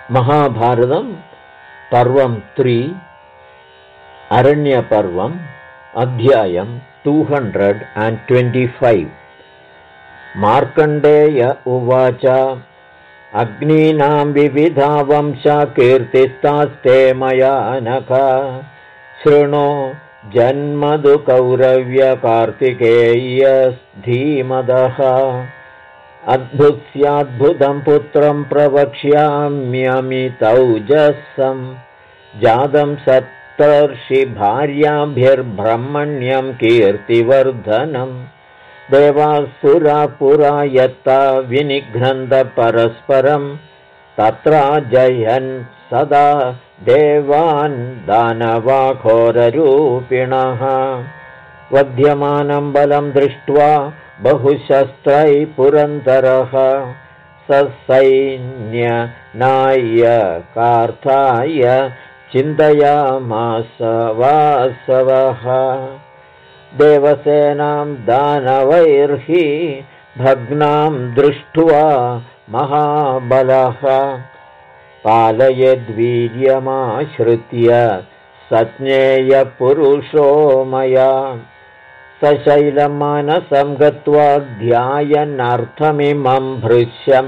महाभारतं पर्वं 3 अरण्यपर्वम् अध्यायं 225 मार्कण्डेय उवाच अग्नीनां विविधा वंशा कीर्तिस्तास्ते मया नख शृणु जन्मदु कौरव्यकार्तिकेयस्धीमदः अद्भुत्स्याद्भुतं पुत्रं प्रवक्ष्याम्यमितौजसं जातं सप्तर्षिभार्याभिर्ब्रह्मण्यं कीर्तिवर्धनम् देवासुरा पुरा यत्ता विनिघ्नन्त परस्परं तत्रा जयन् सदा देवान् दानवाघोररूपिणः वध्यमानं बलं दृष्ट्वा बहुशस्त्रैः पुरन्दरः ससैन्यनायकार्थाय चिन्तयामास वासवः देवसेनां दानवैर्हि भग्नां दृष्ट्वा महाबलः पालयद्वीर्यमाश्रित्य सज्ञेयपुरुषो मया सशैलं मानसं गत्वा ध्यायन्नर्थमिमं भृश्यं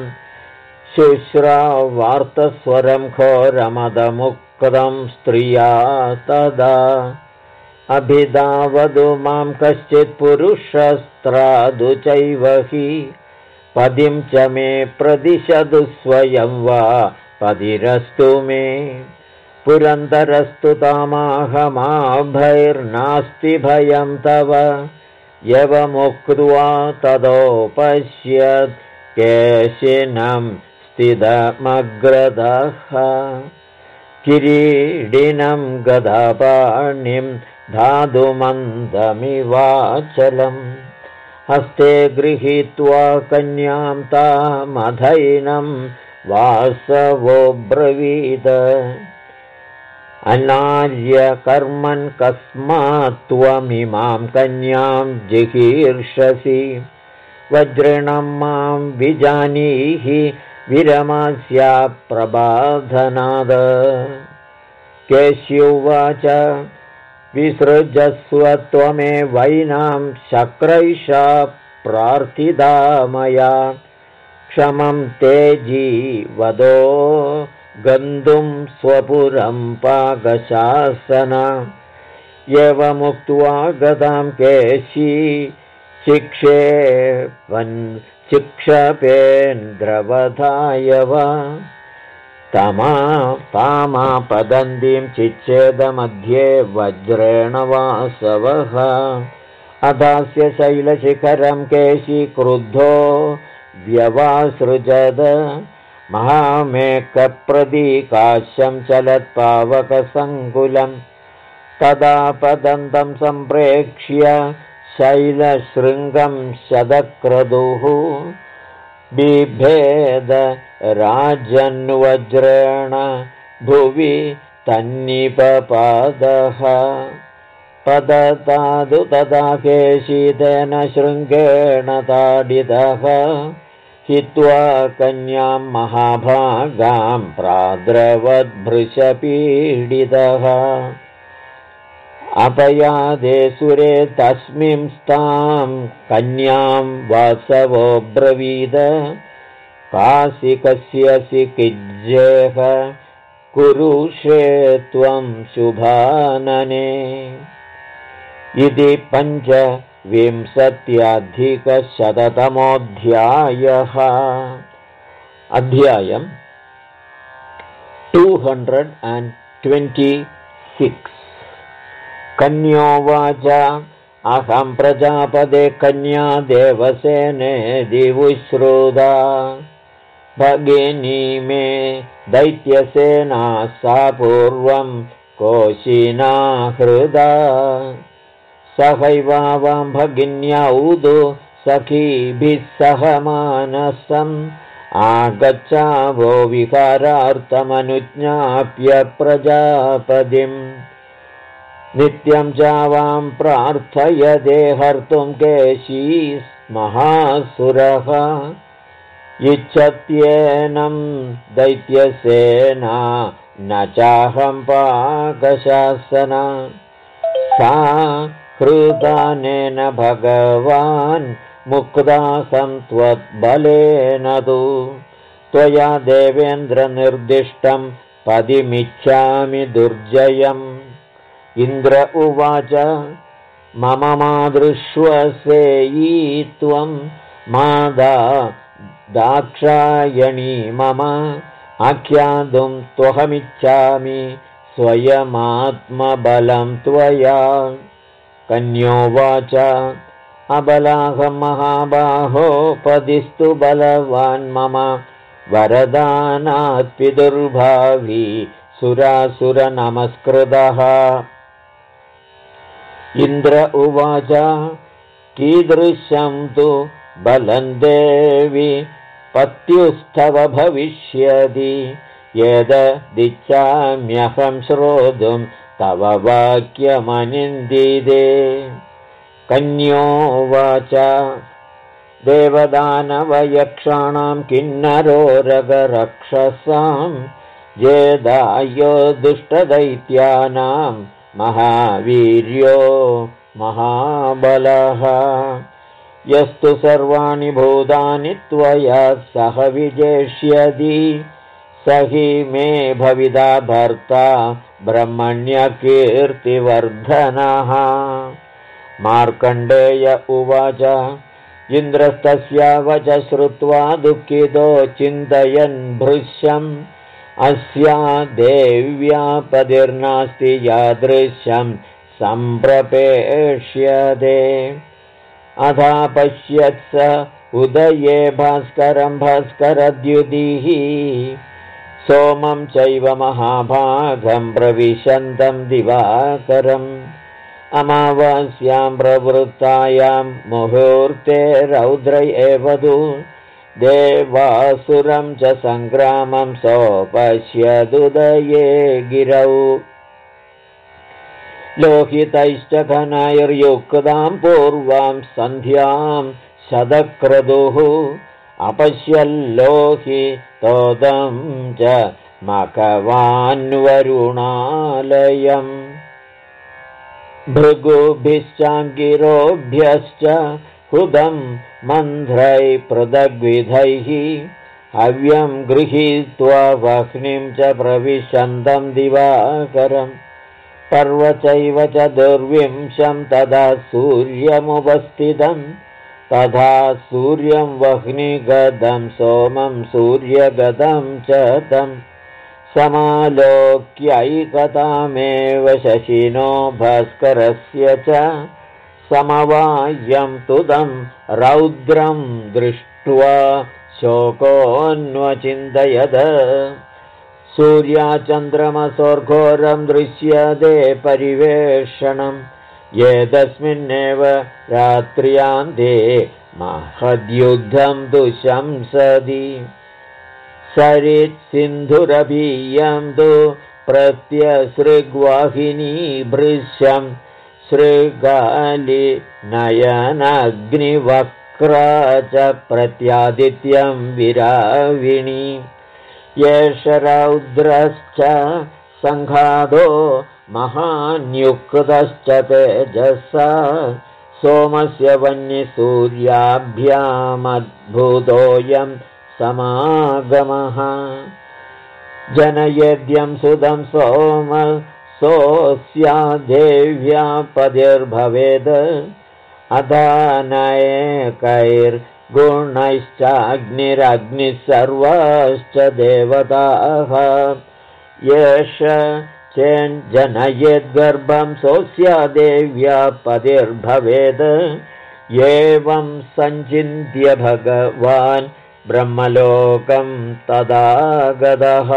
शुश्रावार्तस्वरं घोरमदमुक्तं स्त्रिया तदा अभिधावतु मां कश्चित् पुरुषस्त्रादु चैव हि पदिं च मे प्रदिशतु स्वयं वा पदिरस्तु मे पुरन्दरस्तु तामाहमाभैर्नास्ति भयं तव यवमुक्त्वा तदोपश्यत् केशिनं स्थितमग्रदः किरीडिनं गदापाणिं धातुमन्दमिवाचलं हस्ते गृहीत्वा कन्यां तामधैनं वासवो ब्रवीद अनार्यकर्मन् कस्मात् त्वमिमां कन्यां जिगीर्षसि वज्रेणं मां विजानीहि विरमस्या प्रबाधनाद केश्युवाच विसृजस्व त्वमेवैनां शक्रैषा प्रार्थिता मया क्षमं ते जीवदो गन्तुं स्वपुरं पाकशासन एवमुक्त्वा गदां केशी शिक्षपेन्द्रवधाय वा तामापदन्तीं चिच्छेदमध्ये वज्रेण वासवः अदास्य शैलशिखरं केशी क्रुद्धो व्यवासृजद महामेकप्रदीकाश्यं चलत्पावकसङ्कुलं तदा पदन्तं सम्प्रेक्ष्य शैलशृङ्गं शतक्रतुः बिभेद राजन्वज्रेण भुवि तन्निपपादः पततादु तदा केशितेन शृङ्गेण ताडितः हित्वा कन्यां महाभागां प्राद्रवद्भृशपीडितः अपयादे सुरे तस्मिंस्तां कन्यां वासवो ब्रवीद कासिकस्यसि किज्जेह कुरुषे त्वं शुभानने इति 25-शततमोऽध्यायः अध्यायं 226 कन्योवाच अहं प्रजापदे कन्या देवसेने दिवुश्रुता भगिनी मे दैत्यसेना सा पूर्वं कोशिना हृदा सहैवां भगिन्यौदु सखीभिः सह मानसम् आगच्छावो विहारार्थमनुज्ञाप्य प्रजापतिम् नित्यं चावां प्रार्थयदे हर्तुं केशी महासुरः इच्छत्येनं दैत्यसेना न चाहं पाकशासना सा हृदानेन भगवान् मुक्ताहं त्वद्बलेन तु त्वया देवेन्द्रनिर्दिष्टं पदिमिच्छामि दुर्जयम् इन्द्र उवाच मम मादृश्वसेयी त्वं मादा दाक्षायणी मम आख्यातुं त्वहमिच्छामि स्वयमात्मबलं त्वया कन्योवाच अबलाहं महाबाहो पदिस्तु बलवान् मम वरदानात् पितुर्भावी सुरासुरनमस्कृतः इन्द्र उवाच कीदृशं तु बलं देवि पत्युस्तव भविष्यति यददिच्छाम्यहं श्रोतुं तव वाक्यमनिन्दिते कन्योवाच देवदानवयक्षाणां किन्नरोरगरक्षसां जेदायो दुष्टदैत्यानां महावीर्यो महाबलः यस्तु सर्वाणि भूतानि त्वया सह विजेष्यति स हि मे भविता भर्ता ब्रह्मण्यकीर्तिवर्धनः मार्कण्डेय उवाच इन्द्रस्तस्या वच श्रुत्वा दुःखितो चिन्तयन् भृश्यम् अस्या देव्या पतिर्नास्ति यादृश्यं सम्प्रपेक्ष्यते अथा पश्यत्स उदये भास्करं भास्करद्युतिः सोमं चैव महाभागं प्रविशन्तं दिवाकरम् अमावास्यां प्रवृत्तायां मुहूर्ते रौद्र एव तु देवासुरं च सङ्ग्रामं सोपश्यदुदये गिरौ लोहितैश्च घनैर्युक्तां पूर्वां सन्ध्यां शतक्रतुः अपश्यल्लोहितोदं च मखवान्वरुणालयम् भृगुभिश्चाङ्गिरोभ्यश्च हुदं मन्ध्रै पृथग्विधैः हव्यं गृहीत्वा वह्निं च प्रविशन्तं दिवाकरम् पर्वचैव च दुर्विंशं तदा सूर्यमुपस्थितं तथा सूर्यं वह्निगदं सोमं सूर्यगदं च तं समालोक्यैकतामेव शशिनो भास्करस्य च समवायं तुदं रौद्रं दृष्ट्वा शोकोऽन्वचिन्तयद सूर्याचन्द्रमसोर्घोरं दृश्यते परिवेषणं एतस्मिन्नेव रात्र्यान्ते महद्युद्धं दुशंसति सरित्सिन्धुरभीयं तु प्रत्यसृग्वाहिनी भृश्यं शृगालिनयनग्निवक्रा च प्रत्यादित्यं विराविणी एष रौद्रश्च सङ्घातो महान्युक्तश्च तेजसा सोमस्य वह्निसूर्याभ्यामद्भुतोऽयं समागमः जनयेद्यं सुदं सोमसोऽस्या देव्या पतिर्भवेद् अदानयकैर्गुणैश्चाग्निरग्निः सर्वाश्च देवताः एष चेञ्जनयेद्गर्भं सोऽस्या देव्या पतिर्भवेद् एवं सञ्चिन्त्य भगवान् ब्रह्मलोकं तदा गतः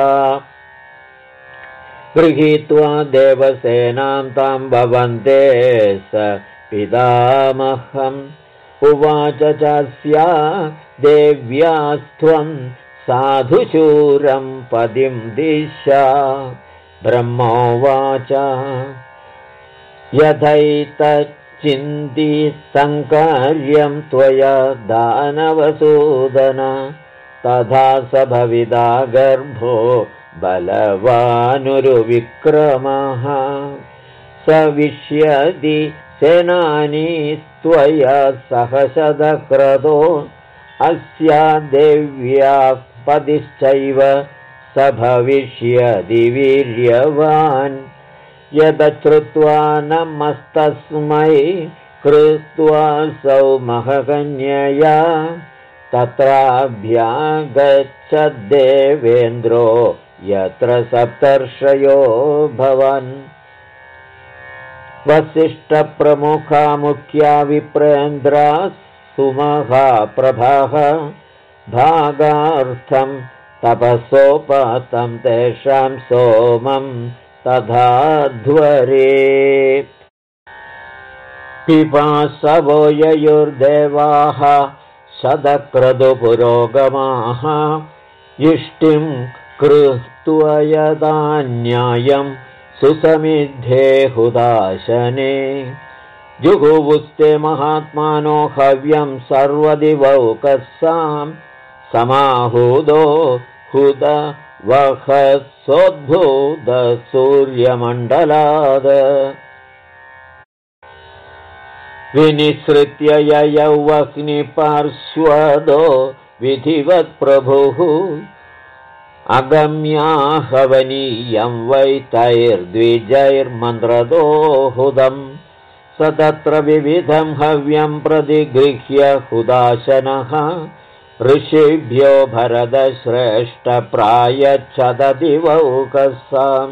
गृहीत्वा देवसेनां तां भवन्ते स पितामहम् उवाच चास्या देव्यास्त्वं साधुशूरं पदिं दिशा ब्रह्मोवाच यथैतच्चिन्तिसङ्कार्यं त्वया दानवसूदन तथा स भविदा गर्भो बलवानुरुविक्रमः स विश्यति सेनानीस्त्वया सह शतक्रतो अस्या देव्याः पतिश्चैव स भविष्यति वीर्यवान् यदश्रुत्वा नमस्तस्मै कृत्वा सौ महकन्यया तत्राभ्यागच्छद्देवेन्द्रो यत्र सप्तर्षयो भवन् वसिष्ठप्रमुखा मुख्या विप्रेन्द्रा सुमहाप्रभाः भागार्थं तपसोपातं तेषां सोमं तथाध्वरे पिपासवो ययुर्देवाः शतक्रतुपुरोगमाः इष्टिं कृत्वयदान्यायं सुसमिद्धे हुदाशने जुहुवुस्ते महात्मानो हव्यं सर्वदिवौकसां समाहूदो हुद वहसोद्भूत सूर्यमण्डलाद विनिसृत्य ययौ अग्निपार्श्वदो विधिवत्प्रभुः अगम्याहवनीयं वै तैर्द्विजैर्मन्त्रदोहुदम् स तत्र विविधं हव्यं प्रतिगृह्य हुदाशनः ऋषिभ्यो भरतश्रेष्ठप्रायच्छददिवौकसाम्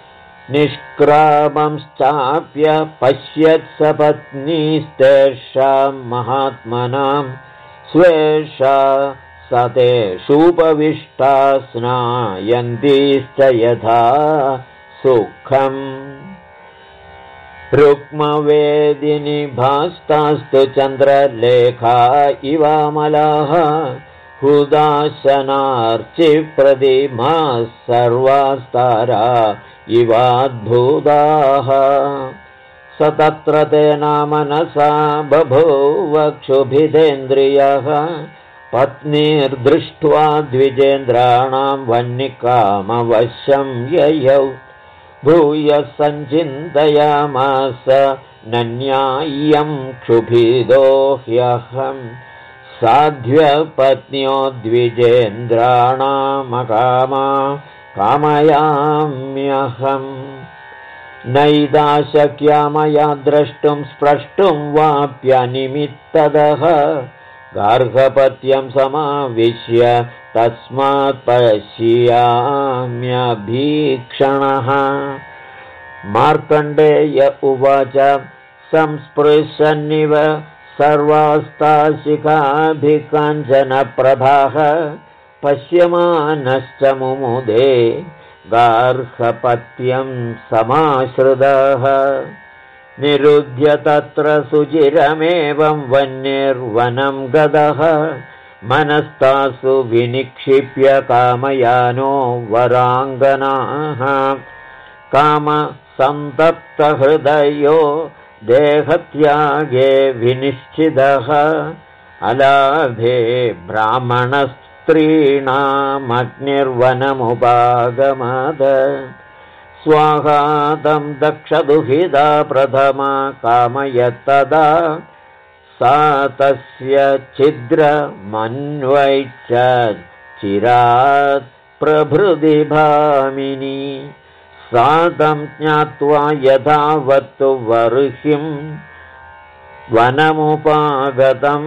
निष्क्रामंश्चाप्य पश्यत् सपत्नीस्तेषां महात्मनां स्वेषा सतेषूपविष्टा स्नायन्तीश्च यथा सुखम् रुक्मवेदिनी भास्तास्तु चन्द्रलेखा इवामलाः हुदाशनार्चिप्रतिमाः सर्वास्तारा इवाद्भुताः स तत्र तेना मनसा बभूव क्षुभितेन्द्रियः पत्नीर्दृष्ट्वा द्विजेन्द्राणां वह्निकामवश्यं ययौ भूयः सञ्चिन्तयामास नन्याय्यं क्षुभिदो ह्यहं साध्व्यपत्न्यो द्विजेन्द्राणामकामा कामयाम्यहम् नैदाशक्या मया द्रष्टुं स्प्रष्टुं वाप्यनिमित्तदः गार्हपत्यं समाविश्य तस्मात् पश्याम्यभीक्षणः मार्कण्डेय उवाच संस्पृशन्निव सर्वास्ताशिखाभिकाञ्चनप्रभाः पश्यमानश्च मुमुदे गार्हपत्यं समाश्रितः निरुध्य तत्र सुचिरमेवं वन्यर्वनं गतः मनस्तासु विनिक्षिप्य कामयानो वराङ्गनाः कामसन्तप्तहृदयो देहत्यागे विनिश्चितः अलाभे ब्राह्मणस्त्रीणामग्निर्वनमुपागमद स्वाहातं दक्षदुहिता प्रथमा कामयत्तदा सा तस्य छिद्रमन्वैच्च चिरात् प्रभृति भामिनी सा तं ज्ञात्वा यथावत्तु वर्हिं वनमुपागतं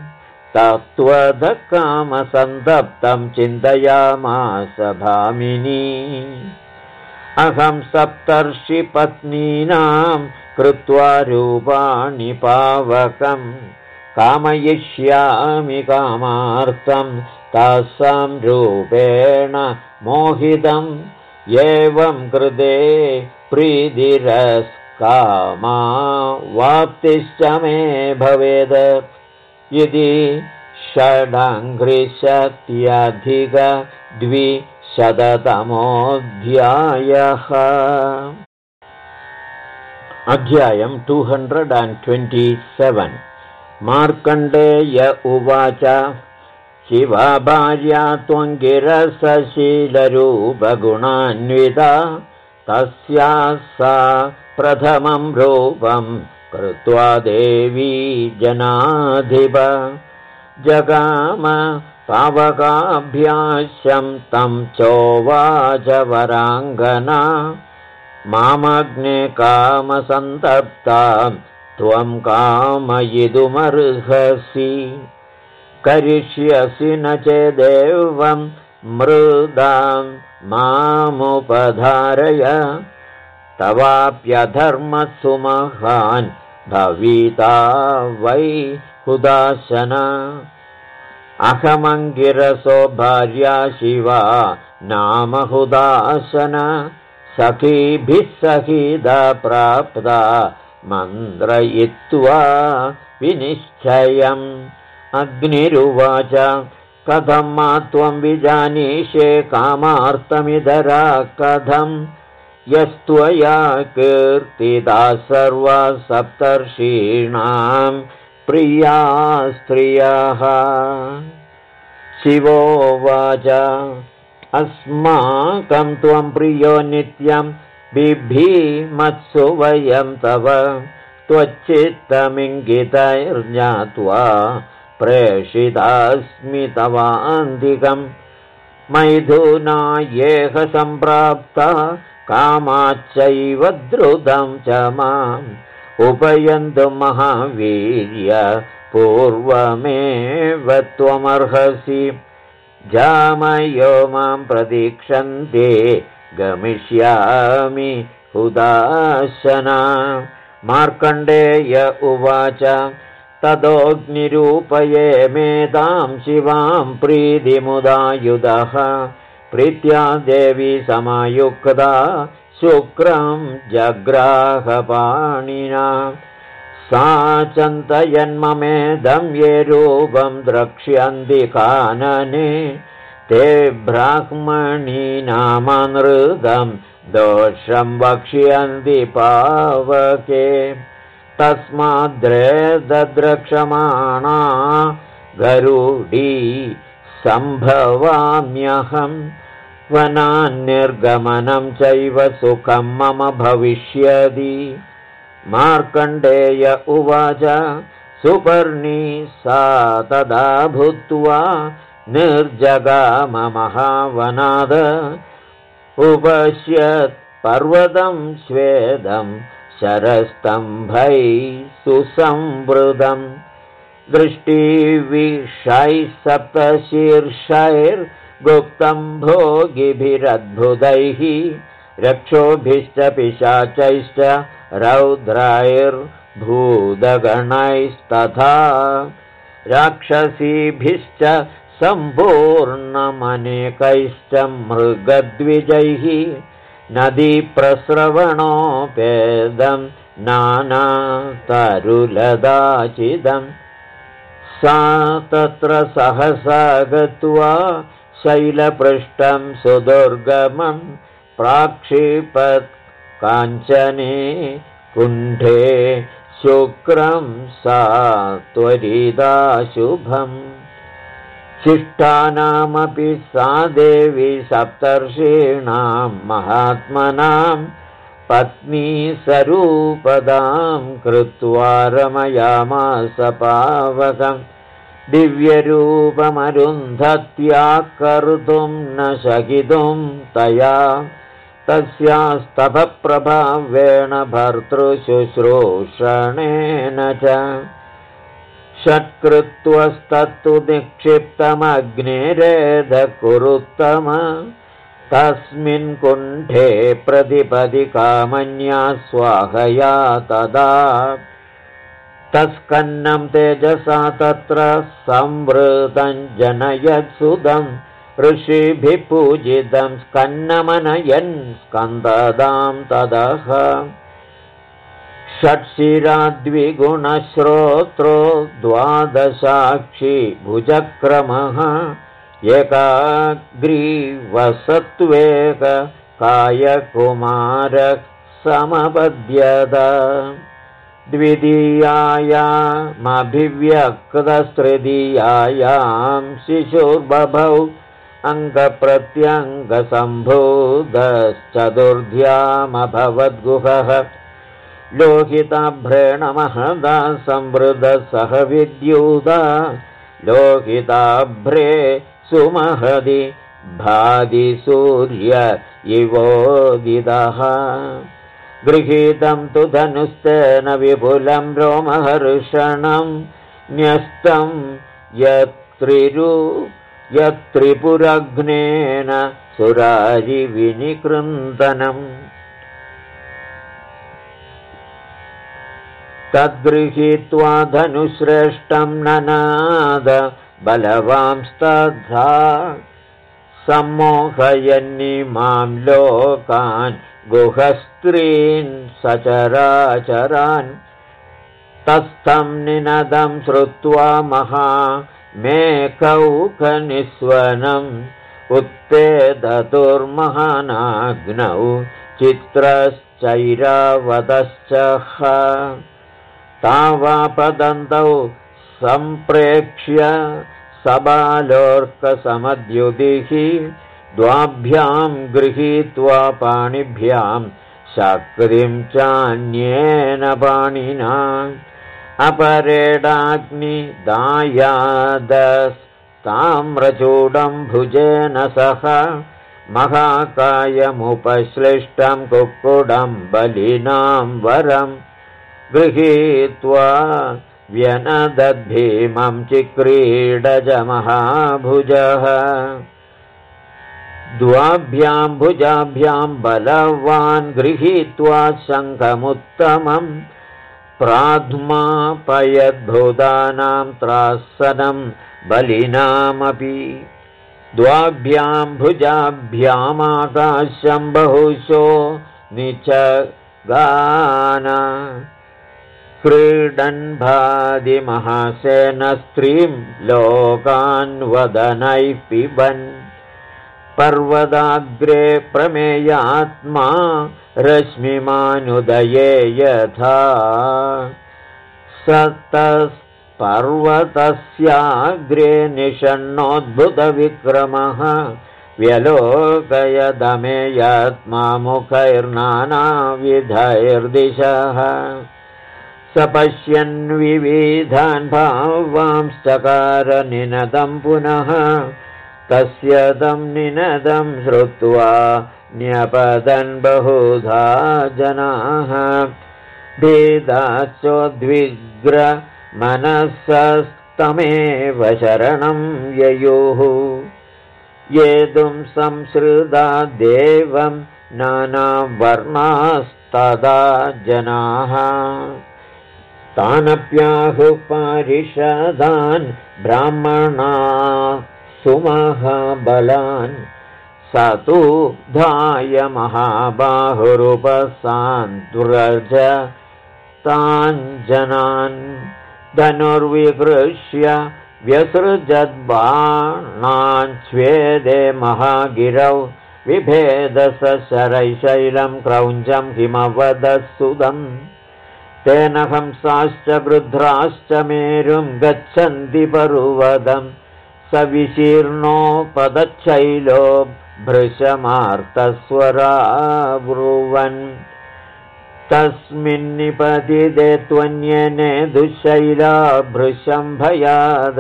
तत्त्वदकामसन्तप्तं चिन्तयामास भामिनी अहं सप्तर्षिपत्नीनां कृत्वा रूपाणि पावकं कामयिष्यामि कामार्थं तासां रूपेण मोहितम् एवं कृते प्रीतिरस्कामा वाप्तिश्च मे भवेद यदि षडङ्घ्रिशत्यधिकद्विशततमोऽध्यायः अध्यायं 227 मार्कण्डेय उवाच शिवभार्या त्वङ्गिरसशीलरूपगुणान्विता तस्याः सा प्रथमं रूपं कृत्वा देवी जनाधिप जगाम पावकाभ्यास्यं तं चोवाच वराङ्गना मामग्ने कामसन्तप्ता त्वं कामयितुमर्हसि करिष्यसि न चेदेवं मृदां मामुपधारय तवाप्यधर्मसु महान् भविता वै हुदाशन अहमङ्गिरसो भार्या शिवा नाम हुदासन सखीभिः सहिता प्राप्ता मन्त्रयित्वा विनिश्चयम् अग्निरुवाच कथं मा त्वं विजानीषे कामार्तमिदरा कथं यस्त्वया कीर्तिता सर्वा सप्तर्षीणां प्रिया स्त्रियः शिवोवाच अस्माकं त्वं प्रियो नित्यं बिभीमत्सु वयं तव त्वच्चित्तमिङ्गितैर्ज्ञात्वा प्रेषितास्मि तवान्तिकं मैथुनायेह सम्प्राप्ता कामाच्चैव द्रुतं च माम् उपयन्तु महावीर्य पूर्वमेव त्वमर्हसि जामयो मां प्रतीक्षन्ते गमिष्यामि हुदाशना मार्कण्डेय उवाच तदोऽग्निरूपये मेधां शिवां प्रीतिमुदायुधः प्रीत्या देवी समायुक्ता शुक्रं जग्राहपाणिना सा चन्तयन्ममेदं ये रूपं द्रक्ष्यन्ति कानने ते ब्राह्मणीनामनृतं दोषं वक्ष्यन्ति पावके तस्माद्रेदद्रक्षमाणा गरुडी सम्भवाम्यहम् वनान्निर्गमनं चैव सुखं मम भविष्यति मार्कण्डेय उवाच सुपर्णी सा तदा भूत्वा निर्जगाम महावनाद उपश्यत् पर्वतं स्वेदं शरस्तम्भैः सुसंवृतं दृष्टिविषैः सप्तशीर्षैर्गुप्तं भोगिभिरद्भुतैः रक्षोभिश्च पिशाचैश्च रौद्रैर्भूतगणैस्तथा राक्षसीभिश्च सम्पूर्णमनेकैश्च मृगद्विजैः नदीप्रस्रवणोपेदं नानातरुलदाचिदं सा तत्र सहसा गत्वा शैलपृष्ठं सुदुर्गमं प्राक्षिपत् काञ्चने कुण्ठे शुक्रं सा त्वरिता शुभम् शिष्टानामपि सा देवी सप्तर्षीणां महात्मनां पत्नी स्वरूपदां कृत्वा रमयामास पावकं दिव्यरूपमरुन्धत्या कर्तुं न शकितुं तया तस्यास्तपप्रभावेण भर्तृशुश्रूषणेन च षट्कृत्वस्तत्तु निक्षिप्तमग्निरेधकुरुत्तम तस्मिन् कुण्ठे प्रतिपदि कामन्या स्वाहया तदा तस्कन्नं तेजसा तत्र संवृतं जनयत्सुदं ऋषिभिः पूजितं स्कन्नमनयन् स्कन्ददां तदः षट्शिराद्विगुणश्रोत्रो द्वादशाक्षी भुजक्रमः एकाग्रीवसत्त्वेक कायकुमारः समपद्यत द्वितीयायामभिव्यक्तस्तृतीयायां शिशुर्बभौ अङ्गप्रत्यङ्गसम्भूतश्चतुर्थ्यामभवद्गुहः लोहिताभ्रेण महदा संवृतसह विद्युता लोहिताभ्रे सुमहदि भाति सूर्य इवोदितः गृहीतं तु धनुस्तेन विपुलं रोमहर्षणं न्यस्तं यत्रिपुरग्नेन सुरारिविनिकृन्तनम् तद्गृहीत्वा धनुश्रेष्ठं ननाद बलवांस्तथा सम्मोहयन्निमां लोकान् गुहस्त्रीन् सचराचरान् तस्थं निनदं श्रुत्वा महामेकौकनिस्वनम् उत्पेदतुर्महानाग्नौ चित्रश्चैरावतश्च तावापदन्तौ सम्प्रेक्ष्य सबालोर्कसमद्युतिः द्वाभ्यां गृहीत्वा पाणिभ्यां शक्तिं चान्येन पाणिना अपरेडाग्निदायादस्ताम्रचूडं भुजेन सह महाकायमुपश्लिष्टं कुक्कुडं बलिनां वरम् गृहीत्वा व्यनदद्भीमं चिक्रीडजमहाभुजः द्वाभ्यां भुजाभ्यां बलवान् गृहीत्वा शङ्खमुत्तमं प्राध्मापयद्भूतानां त्रासनं बलिनामपि द्वाभ्यां भुजाभ्यामाकाशं बहुशो निचगान क्रीडन् भाति महासेनस्त्रीं लोकान् वदनैः पिबन् पर्वताग्रे प्रमेयात्मा रश्मिमानुदये यथा सतस्पर्वतस्याग्रे निषण्णोद्भुतविक्रमः व्यलोकयदमेयात्मा मुखैर्नानाविधैर्दिशः सपश्यन् विविधान् भावांश्चकार निनदं पुनः तस्य तं निनदं श्रुत्वा न्यपतन् बहुधा जनाः भेदाच्चोद्विग्रमनसस्तमेव शरणं ययुः येदुं संसृता देवं नानावर्णास्तदा जनाः तानप्याहुः पारिषदान् ब्राह्मणा सुमहाबलान् स तु धाय महाबाहुरुपसान्त्व्रज तान् जनान् धनुर्विकृष्य व्यसृजद्बाणान् स्वेदे महागिरौ विभेदस शरैशैलं क्रौञ्चं हिमवदसुदम् तेन हंसाश्च गृध्राश्च मेरुं गच्छन्ति पर्वतं स विशीर्णोपदच्छैलो भृशमार्तस्वरा ब्रुवन् तस्मिन्निपतिते त्वन्येने दुःशैला भृशं भयाद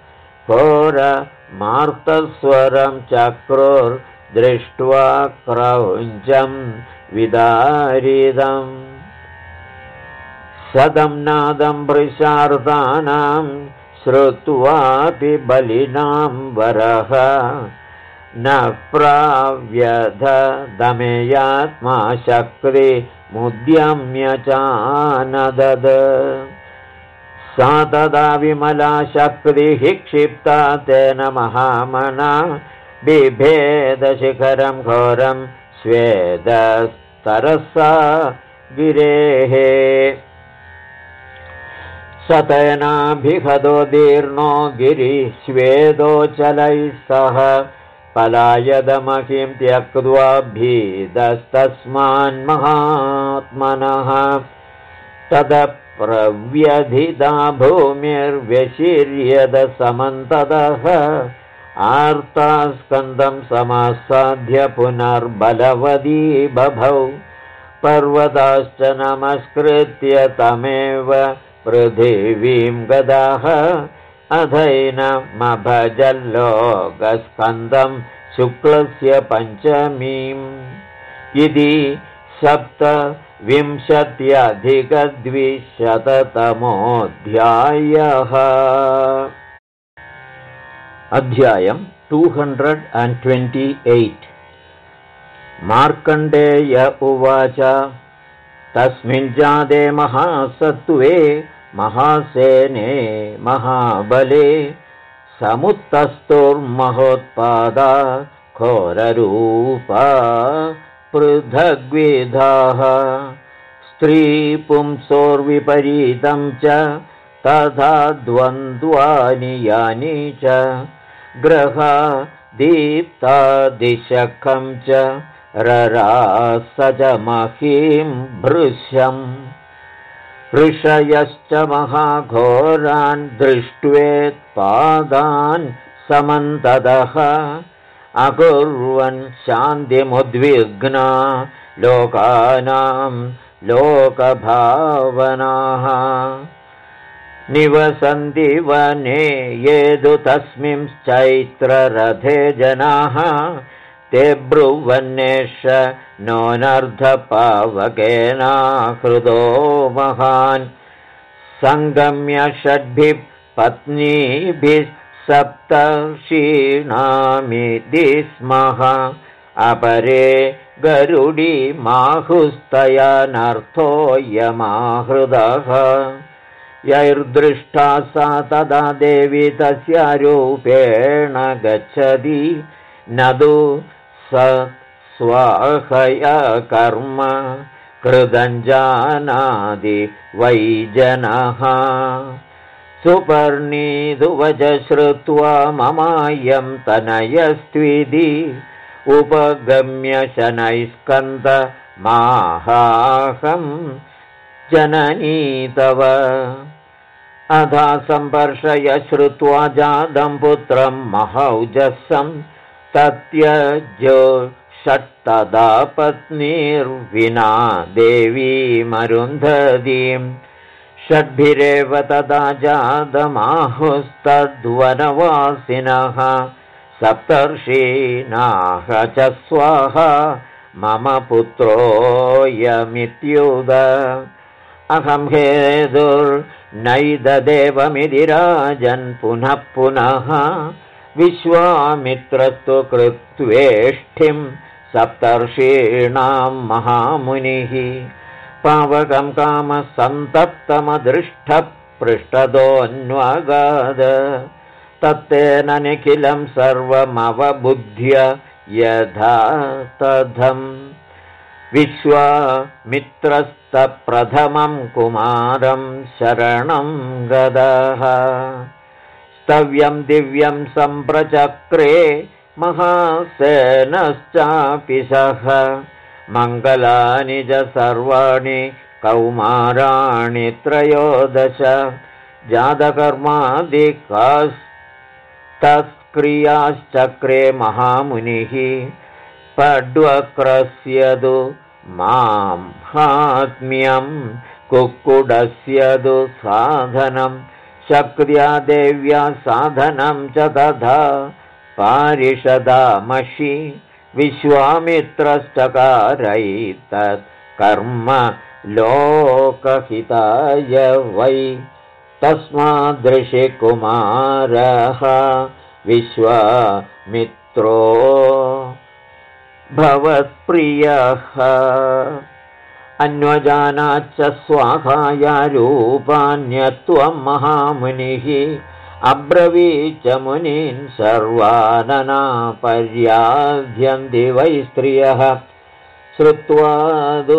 घोरमार्तस्वरं चक्रुर्दृष्ट्वा क्रौञ्चं विदारिदम् सदं नादं भृशार्तानां श्रुत्वापि बलिनां वरः न प्राव्यधदमेयात्मा शक्तिमुद्यम्य चानदद सा तदा विमला शक्तिः क्षिप्ता तेन महामना बिभेदशिखरं घोरं स्वेदस्तरसा गिरेः सतेनाभिहतो दीर्णो गिरिश्वेदोचलैः सह पलायदमहिं त्यक्त्वा भीदस्तस्मान्महात्मनः प्रव्यधिता भूमिर्व्यशीर्यद समन्ततः आर्ता स्कन्दं समासाद्य पुनर्बलवती बभौ पर्वताश्च नमस्कृत्य तमेव पृथिवीं गदाः अधैनमभजल्लोकस्कन्दं शुक्लस्य पञ्चमीम् इति 27+200तमोऽध्यायः। अध्यायम् 228। मार्कण्डेय उवाच तस्मिन् जाते महासत्त्वे महासेने महाबले समुत्तस्तुर्महोत्पादा घोररूपा पृथग्विधाः स्त्रीपुंसोर्विपरीतं च तथा द्वन्द्वानि यानि च ग्रहा दीप्तादिशखं च ररासजमहीं भृश्यम् ऋषयश्च महाघोरान् दृष्ट्वेत्पादान् समन्ततः अकुर्वन् शान्तिमुद्विग्ना लोकानां लोकभावनाः निवसन्ति वने येदु तस्मिंश्चैत्ररथे जनाः ते ब्रुवन्नेष नोनर्धपावकेनाहृदो महान् सङ्गम्य षड्भिः पत्नीभिः सप्तर्षीणामिति स्मः अपरे गरुडी माहुस्तया नर्थो यमाहृदः यैर्दृष्टा सा तदा देवी तस्य रूपेण गच्छति नदु स स्वाहया कर्म कृदञ्जानादि वै जनः सुपर्णीदुवच श्रुत्वा ममायं तनयस्त्विधि उपगम्य शनैस्कन्द माहाहं जननी तव अधा सम्पर्शय श्रुत्वा जातं पुत्रं महौजसं तत्यजो षट्तदा पत्नीर्विना देवीमरुन्धतीं षड्भिरेव तदा जातमाहुस्तद्वनवासिनः सप्तर्षीणाः च स्वाहा मम पुत्रोऽयमित्युद अहं हेतुर्नैददेवमिति राजन् पुनः पुनः विश्वामित्रस्तु कृत्वेष्ठिं सप्तर्षीणां महामुनिः पावकं कामसन्तप्तमदृष्टः पृष्ठतोऽन्वगाद तत्तेन निखिलं सर्वमवबुद्ध्य यथा तथम् विश्वामित्रस्तप्रथमं कुमारं शरणं गदः स्तव्यं दिव्यं सम्प्रचक्रे महासेनश्चापि सः मङ्गलानि च सर्वाणि कौमाराणि त्रयोदश जातकर्मादिकास्तत्क्रियाश्चक्रे महामुनिः पड्वक्रस्यदु माहात्म्यं कुक्कुडस्यदु साधनं शक्र्या देव्या साधनं च तथा पारिषदामषि विश्वामित्रश्चकारैतत् कर्म लोकहिताय वै तस्मादृशिकुमारः विश्वामित्रो भवत्प्रियः अन्वजानाच्च स्वाहाया रूपाण्यत्वं महामुनिः अब्रवीच मुनीन् सर्वाननापर्याध्यन्ति वै स्त्रियः श्रुत्वादु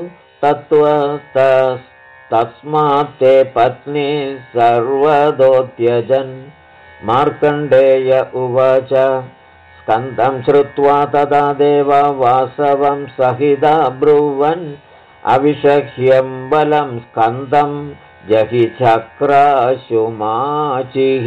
तस्मात् ते पत्नी सर्वदोत्यजन् मार्कण्डेय उवाच स्कन्दं श्रुत्वा तदा देव वासवं सहिता ब्रुवन् अविषह्यं बलं स्कन्दं जहि चक्राशुमाचिः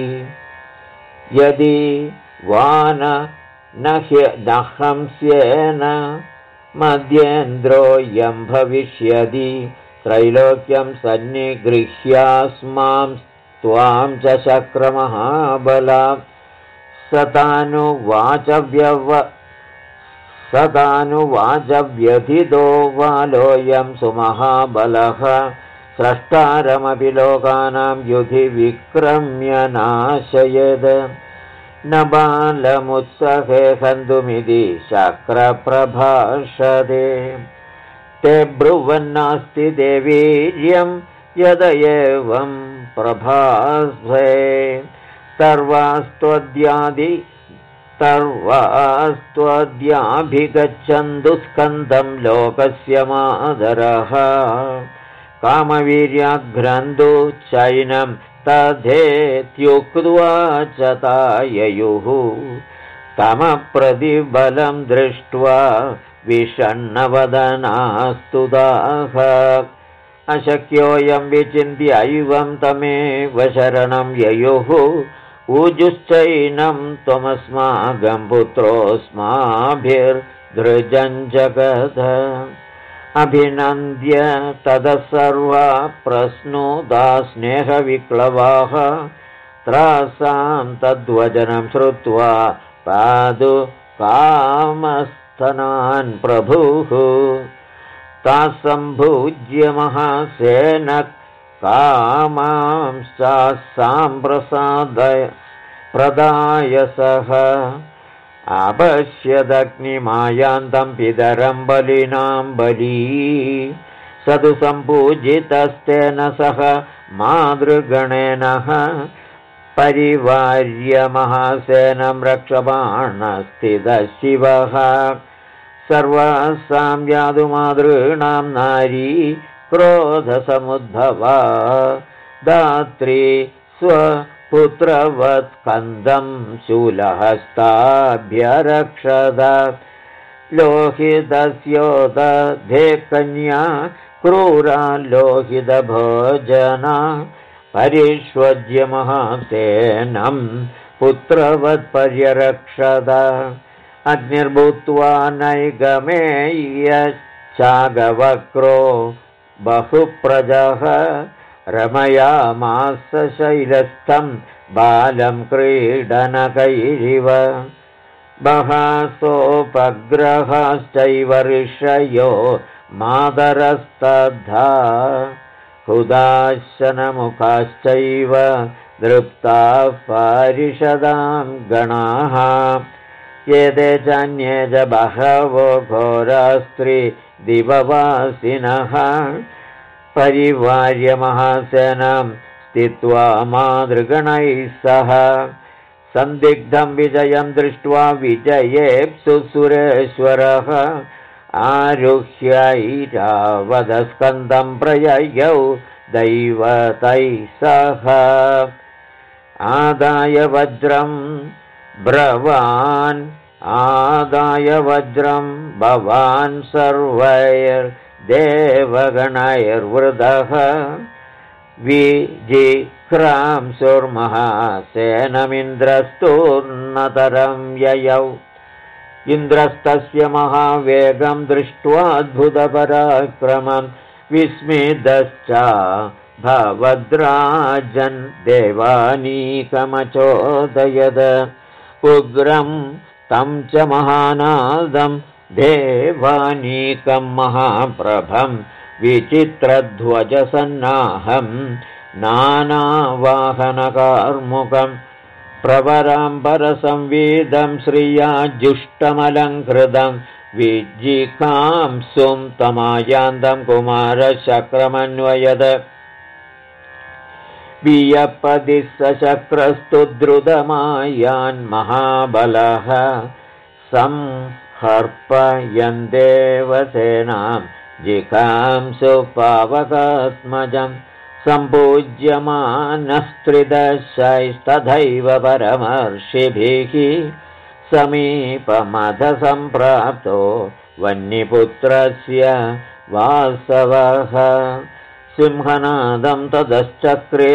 यदि वान न ह्यहंस्येन मद्येन्द्रोऽयं भविष्यति त्रैलोक्यं सन्निगृह्यास्मां त्वां च शक्रमहाबला सदानुवाचव्यथितो बालोऽयं सुमहाबलः स्रष्टारमपि लोकानां युधि विक्रम्य नाशयद न बालमुत्सहे हन्तुमिति शक्रप्रभाषते ते ब्रुवन्नास्ति ते वीर्यं यद एवं प्रभासे तर्वास्त्वद्याभिगच्छन्तु स्कन्दं लोकस्य मादरः कामवीर्याघ्रन्तु चैनं तथेत्युक्त्वा च ताययुः तमप्रतिबलं दृष्ट्वा विषण्णवदनास्तुताः अशक्योऽयं विचिन्त्यैवं तमेव शरणं ययुः ऊजुश्चैनं त्वमस्माकं पुत्रोऽस्माभिर्धृजं जगद अभिनन्द्य ततः सर्वा प्रश्नुता स्नेहविक्लवाः त्रासां तद्वचनं श्रुत्वा पादु कामस्तनान् प्रभुः तासम्भुज्य महासेनः कामांश्चासां प्रदाय सः अपश्यदग्निमायान्तं पितरं बलिनां बली स तु सम्पूजितस्तेन सह मातृगणेनः परिवार्य महासेनं रक्षमाणस्थितः शिवः सर्वासां यादुमातॄणां नारी क्रोधसमुद्भवा दात्री स्वपुत्रवत् स्कन्दं शूलहस्ताभ्यरक्षद लोहितस्योदधे कन्या क्रूरा लोहितभोजना परिष्वज्य महासेनं पुत्रवत्पर्यरक्षद अग्निर्भूत्वा नैगमेयश्चागवक्रो बहुप्रजः रमयामास शैलस्थं बालं क्रीडनकैरिव बहासोपग्रहाश्चैव ऋषयो मातरस्तथा हुदाशनमुखाश्चैव दृप्ताः पारिषदां गणाः एते चान्ये च बहवो घोरास्त्रिदिववासिनः परिवार्य महासेनां स्थित्वा मातृगणैः सह सन्दिग्धं विजयं दृष्ट्वा विजयेप्सु सुरेश्वरः आरुह्यैरावतस्कन्दं प्रययौ दैवतैः सह आदाय वज्रं भवान् सर्वैर्देवगणैर्वृतः विजिघ्रांसुर्महासेनमिन्द्रस्तूर्णतरं ययौ इन्द्रस्तस्य महावेगं दृष्ट्वाद्भुतपराक्रमं विस्मितश्च भवद्राजन् देवानीकमचोदयद उग्रं तं च महानादं देवानीकं महाप्रभं विचित्रध्वजसन्नाहं नानावाहनकार्मुकं प्रवराम्बरसंवेदं श्रिया जुष्टमलङ्कृतं विजिकांसुं तमायान्तं कुमारशक्रमन्वयद वियपदि सशक्रस्तु द्रुतमायान् महाबलः संहर्पयन्देवसेनां जिकांसु पावकात्मजं सम्पूज्यमानस्त्रिदशैस्तथैव परमर्षिभिः समीपमथ सम्प्राप्तो वह्निपुत्रस्य वासवः सिंहनादं ततश्चक्रे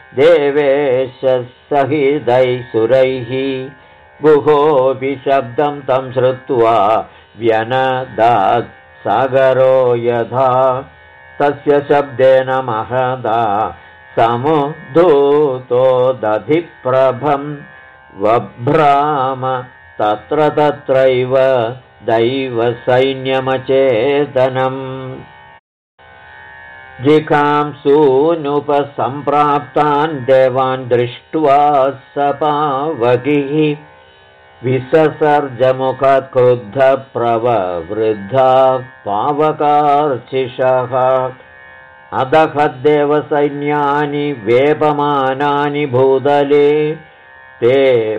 देवेशसहितैसुरैः गुहोऽपि शब्दं तं श्रुत्वा व्यनदात् सागरो यथा तस्य शब्देन महदा समुद्धूतो दधिप्रभं वभ्राम तत्र तत्रैव दैवसैन्यमचेतनम् जिघांसूनुपसम्प्राप्तान् देवान् दृष्ट्वा स पावकिः विससर्जमुखात् क्रुद्धप्रववृद्धा पावकार्चिषः अधः देवसैन्यानि वेपमानानि भूतले ते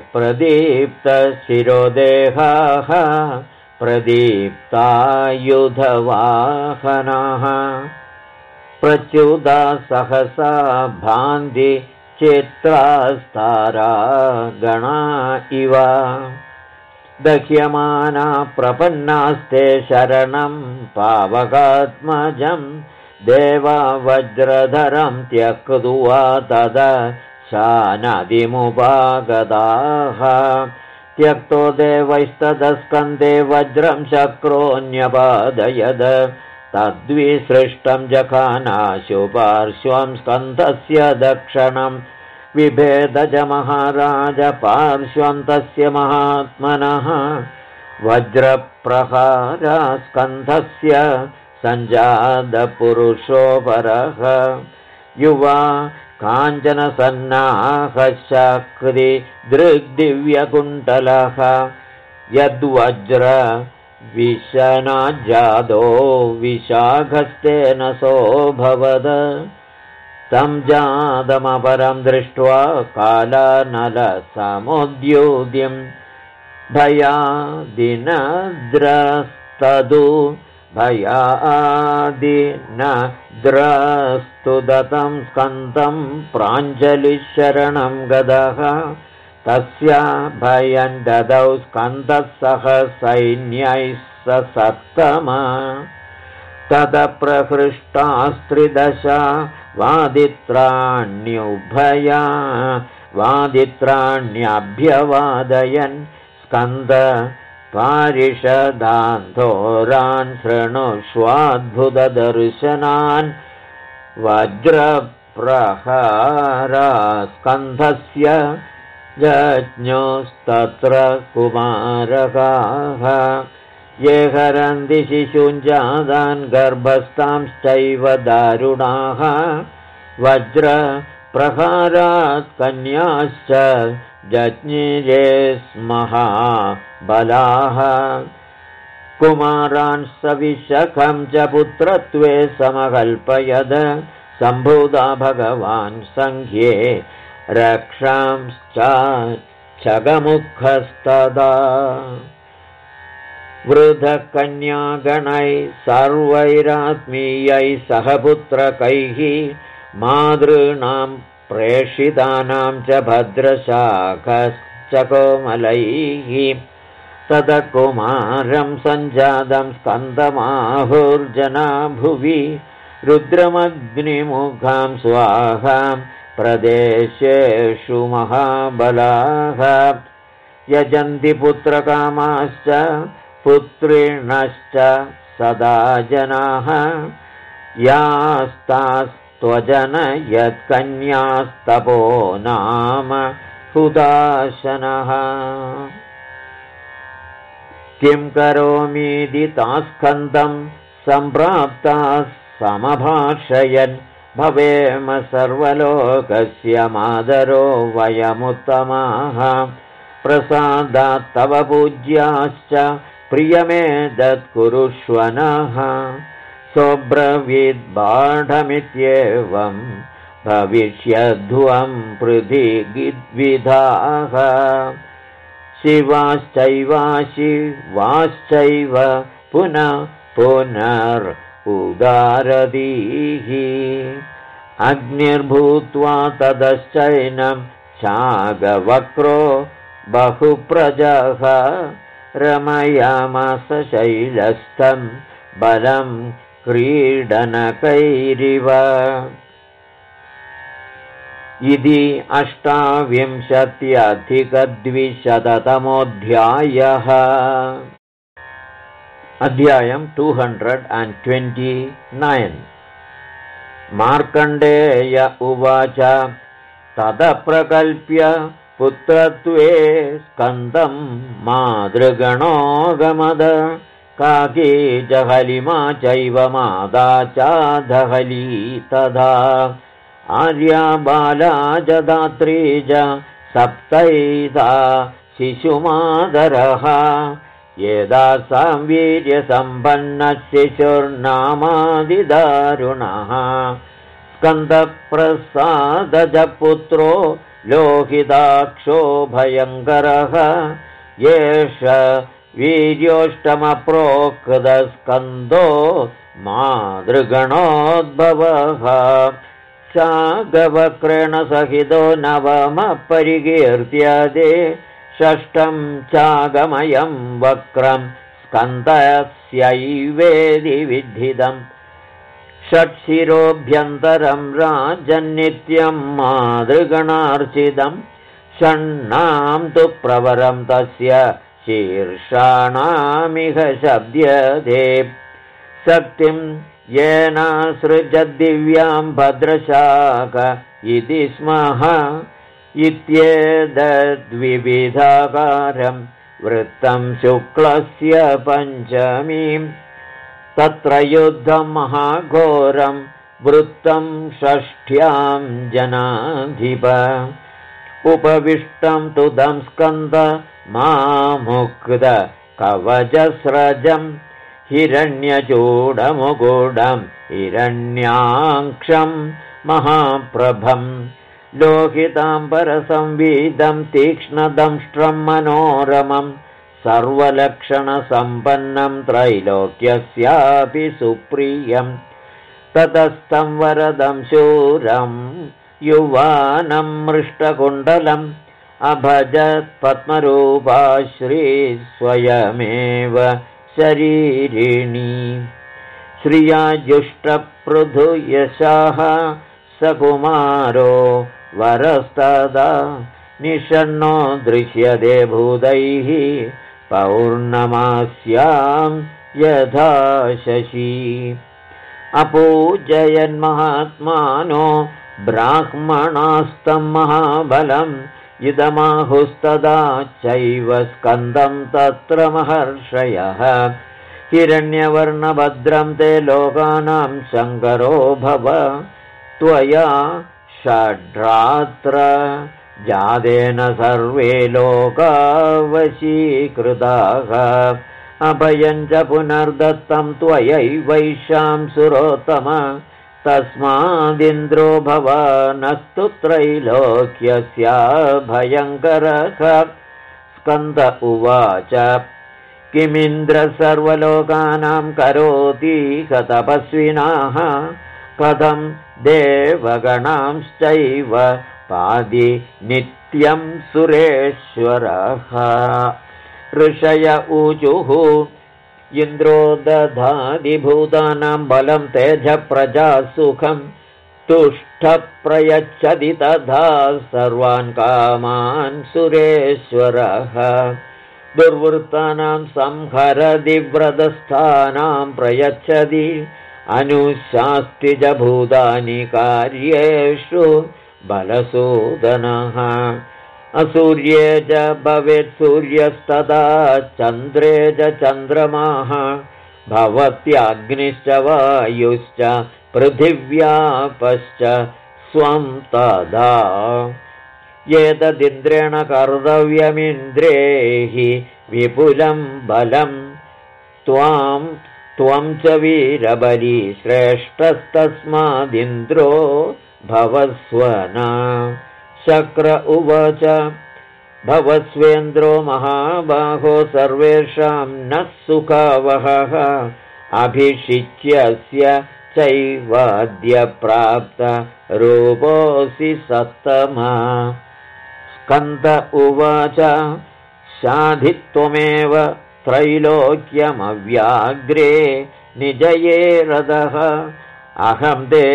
प्रदीप्तशिरोदेहाः प्रदीप्तायुधवाहनाः प्रच्युता सहसा भान्ति चित्रास्तारा गणा इव दह्यमाना प्रपन्नास्ते शरणं पावकात्मजं देवा वज्रधरं त्यक्त्वा तदा शानदिमुपागताः त्यक्तो देवैस्ततस्कन्धे वज्रं शक्रोऽन्यपादयद तद्विसृष्टं जखानाशुपार्श्वं स्कन्धस्य दक्षिणं विभेदज महाराज पार्श्वं तस्य महात्मनः वज्रप्रहारस्कन्धस्य सञ्जातपुरुषोपरः युवा काञ्चनसन्नाहशक्ति दृग्दिव्यकुण्डलः यद्वज्र विशनाज्जादो विशाखस्तेन सोऽभवद तं जातमपरं दृष्ट्वा कालानलसमुद्योद्यं भयादिनद्रस्तु दतं स्कन्दं प्राञ्जलिशरणं गदः तस्य भयं ददौ स्कन्दः सह सैन्यैः ससत्तमा तदप्रहृष्टास्त्रिदशा वादित्राण्यभ्यवादयन् स्कन्द पारिषदान्धोरान् शृणुष्वाद्भुतदर्शनान् वज्रप्रहारास्कन्धस्य जज्ञोस्तत्र कुमारकाः ये हरन्ति शिशुञ्जातान् गर्भस्थांश्चैव दारुणाः वज्रप्रहारात् कन्याश्च जज्ञिरे महाबलाः कुमारान् सविशखं च पुत्रत्वे समकल्पयद सम्भूता भगवान् सङ्ख्ये रक्षांश्च छगमुखस्तदा वृद्धकन्यागणैः सर्वैरात्मीयैः सह पुत्रकैः मातॄणां प्रेषितानां च भद्रशाखश्च कोमलैः तदकुमारं सञ्जातं स्कन्दमाहुर्जना भुवि रुद्रमग्निमुखां स्वाहां प्रदेशेषु महाबलाः यजन्ति पुत्रकामाश्च पुत्रिणश्च सदा जनाः यास्तास्त्वजन यत्कन्यास्तपो नाम हुदाशनः किं करोमीति तास्कन्दं सम्प्राप्ताः समभाषयन् भवेम सर्वलोकस्य मादरो वयमुत्तमाः प्रसादात् तव पूज्याश्च प्रियमेतत्कुरुष्वनः सोऽब्रवीद्बाढमित्येवं भविष्यध्वं पृथिगिद्विधाः शिवाश्चैव पुनः पुनरुदारदीः अग्निर्भूत्वा ततश्चैनं छागवक्रो बहुप्रजः रमयामास शैलस्थं बलं क्रीडनकैरिव। इति 28-अधिक-200तमोऽध्यायः। अध्यायं 229। मार्कण्डेय उवाच ततःप्रकल्प्य पुत्रत्वे स्कन्दं मातृगणोऽगमद। काकी जहलिमा चैव माता चाधहली तथा आर्या बाला च धात्री च सप्तैधा शिशुमादरः। यदासां वीर्यसम्पन्नः शिशुर्नामादिदारुणः। स्कन्दप्रसादजपुत्रो लोहिताक्षो भयङ्करः। एष वीर्योष्टमप्रोक्तस्कन्दो मातृगणोद्भवः। शागवक्रेण सहितो नवमः परिकीर्त्यते। षष्ठं चागमयं वक्रं स्कन्दस्यैवेदि विद्धितम्। षट्शिरोभ्यन्तरं राजन्नित्यं मातृगणार्चितं। षण्णां तु प्रवरं तस्य शीर्षाणामिह शब्द्यते। शक्तिं येन सृजद्दिव्यां भद्रशाक इति स्मः। इत्येतद्विविधाकारं वृत्तं शुक्लस्य पञ्चमीं। तत्र युद्धं महाघोरं वृत्तं षष्ठ्यां जनाधिप। उपविष्टं तु तं स्कन्द मामुक्त कवचस्रजं। हिरण्यचूडमुकुडं हिरण्याक्षं महाप्रभं। लोहिताम्बरसंवीदं तीक्ष्णदंष्ट्रं मनोरमं। सर्वलक्षणसम्पन्नं त्रैलोक्यस्यापि सुप्रियं। ततस्तं वरदं शूरं युवानं मृष्टकुण्डलम्। अभजत् पद्मरूपा श्रीस्वयमेव शरीरिणी। श्रिया जुष्टपृथुयशाः सकुमारो वरस्तदा। निषण्णो दृश्यते भूतैः पौर्णमास्यां यथा शशी। अपूजयन्महात्मानो ब्राह्मणास्तं महाबलम्। इदमाहुस्तदा चैव स्कन्दं तत्र महर्षयः। हिरण्यवर्णभद्रं ते लोकानां शङ्करो भव। त्वया षड्रात्र जातेन सर्वे लोका वशीकृताः। अभयं च पुनर्दत्तं त्वयैवैषां सुरोत्तम। तस्मादिन्द्रो भवानस्तु त्रैलोक्यस्य भयङ्करः। स्कन्द उवाच किमिन्द्र सर्वलोकानां करोति तपस्विनाः। कथं देवगणांश्चैव पादि नित्यं सुरेश्वरः। ऋषय ऊचुः इन्द्रो दधाति भूतानां बलं तेजप्रजासुखं। तुष्टप्रयच्छति तथा सर्वान् कामान् सुरेश्वरः। दुर्वृत्तानां संहरति व्रतस्थानां प्रयच्छति। अनुशास्ति च भूतानि कार्येषु बलसूदनः। असूर्ये च भवेत् सूर्यस्तदा चन्द्रे च चन्द्रमाः। भवत्याग्निश्च वायुश्च पृथिव्यापश्च स्वं तदा। एतदिन्द्रेण कर्तव्यमिन्द्रे हि विपुलं बलं। त्वं च वीरबली श्रेष्ठस्तस्मादिन्द्रो भवस्वन। शक्र उवाच भवस्वेन्द्रो महाबाहो सर्वेषां नः सुखावहः। अभिषिच्यस्य चैवाद्य प्राप्त रूपोऽसि सत्तमा। स्कन्द उवाच शाधित्वमेव त्रैलोक्यमव्याग्रे। निजये रदः अहं ते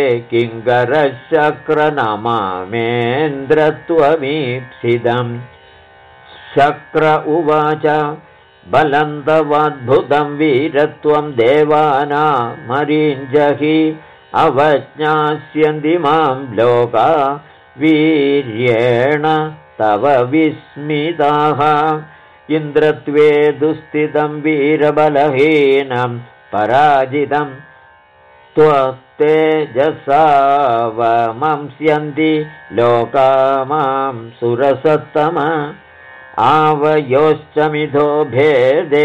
किङ्करशक्रनमामेन्द्रत्वमीप्सितम् शक्र उवाच बलन्तवाद्भुतं वीरत्वं देवानामरीञ्जहि अवज्ञास्यन्ति मां लोका वीर्येण तव विस्मिताः इन्द्रत्वे दुस्थितं वीरबलहीनं पराजितं त्वत्तेजसा वमंस्यन्ति लोका मां सुरसत्तम आवयोश्च मिथो भेदे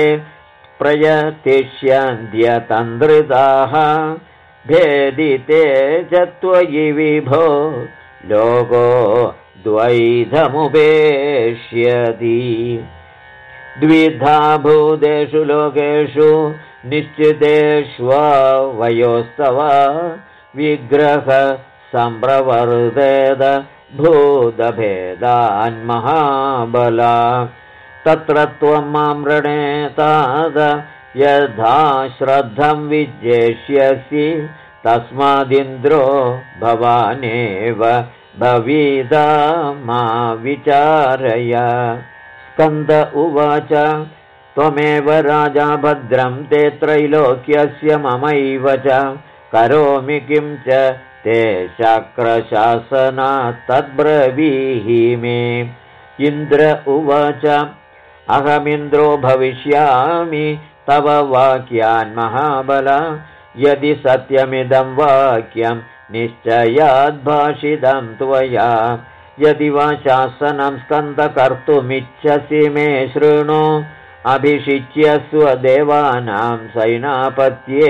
प्रयतिष्यन्त्यतन्द्रिताः भेदिते च त्वयि विभो लोको द्वैधमुपेष्यति द्विधा भूतेषु लोकेषु निश्चितेष्ववयोस्तव विग्रह सम्प्रवर्तेत भूतभेदान्महाबला तत्र त्वं मां रणेताद यथा श्रद्धं विजेष्यसि तस्मादिन्द्रो भवानेव भविता मा विचारय स्कन्द उवाच त्वमेव राजा भद्रं ते त्रैलोक्यस्य ममैव च करोमि किं च ते शक्रशासनात् तद्ब्रवीहि मे इन्द्र उवाच अहमिन्द्रो भविष्यामि तव वाक्यान् महाबल यदि सत्यमिदं वाक्यं निश्चयाद्भाषितं त्वया यदि वा शासनं स्कन्दकर्तुमिच्छसि मे शृणु अभिषिच्य स्वदेवानां सैनापत्ये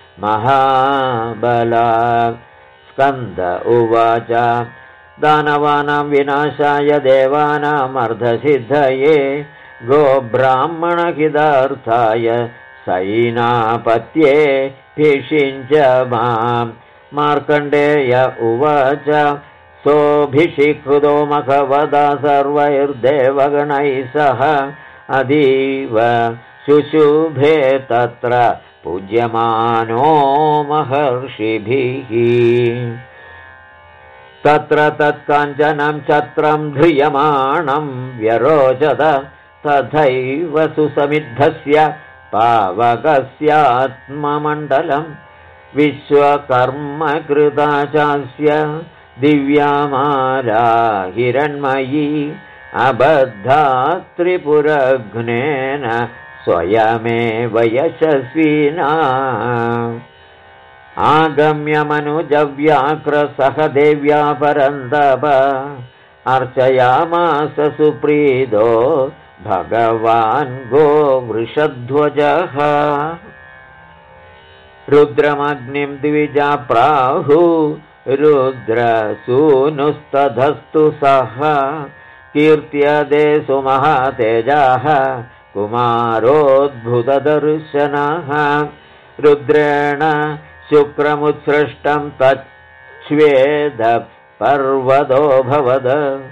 महाबला स्कन्द उवाच दानवानां विनाशाय देवानामर्धसिद्धये गोब्राह्मणहितार्थाय सैनापत्ये भिषिञ्च मां मार्कण्डेय उवाच सोऽभिषिकृतो मखवदा सर्वैर्देवगणैः सह अतीव शुशुभे तत्र पूज्यमानो महर्षिभिः तत्र तत्काञ्चनं छत्रं ध्रियमाणं व्यरोचत तथैव सुसमिद्धस्य पावकस्यात्ममण्डलं विश्वकर्मकृता चास्य दिव्यामाला हिरण्मयी अबद्धा त्रिपुरघ्नेन स्वयमेव यशस्विना आगम्य मनुजव्याक्रसह देव्या परन्तप अर्चयामास सुप्रीतो भगवान् गोवृषध्वजः रुद्रमग्निं द्विजा प्राहु रुद्रसूनुस्तधस्तु सह कीर्त्यदे सुमहातेजाः कुमारोद्भुतदर्शनः रुद्रेण शुक्रमुत्सृष्टं तच्छ्वेद पर्वतो भवद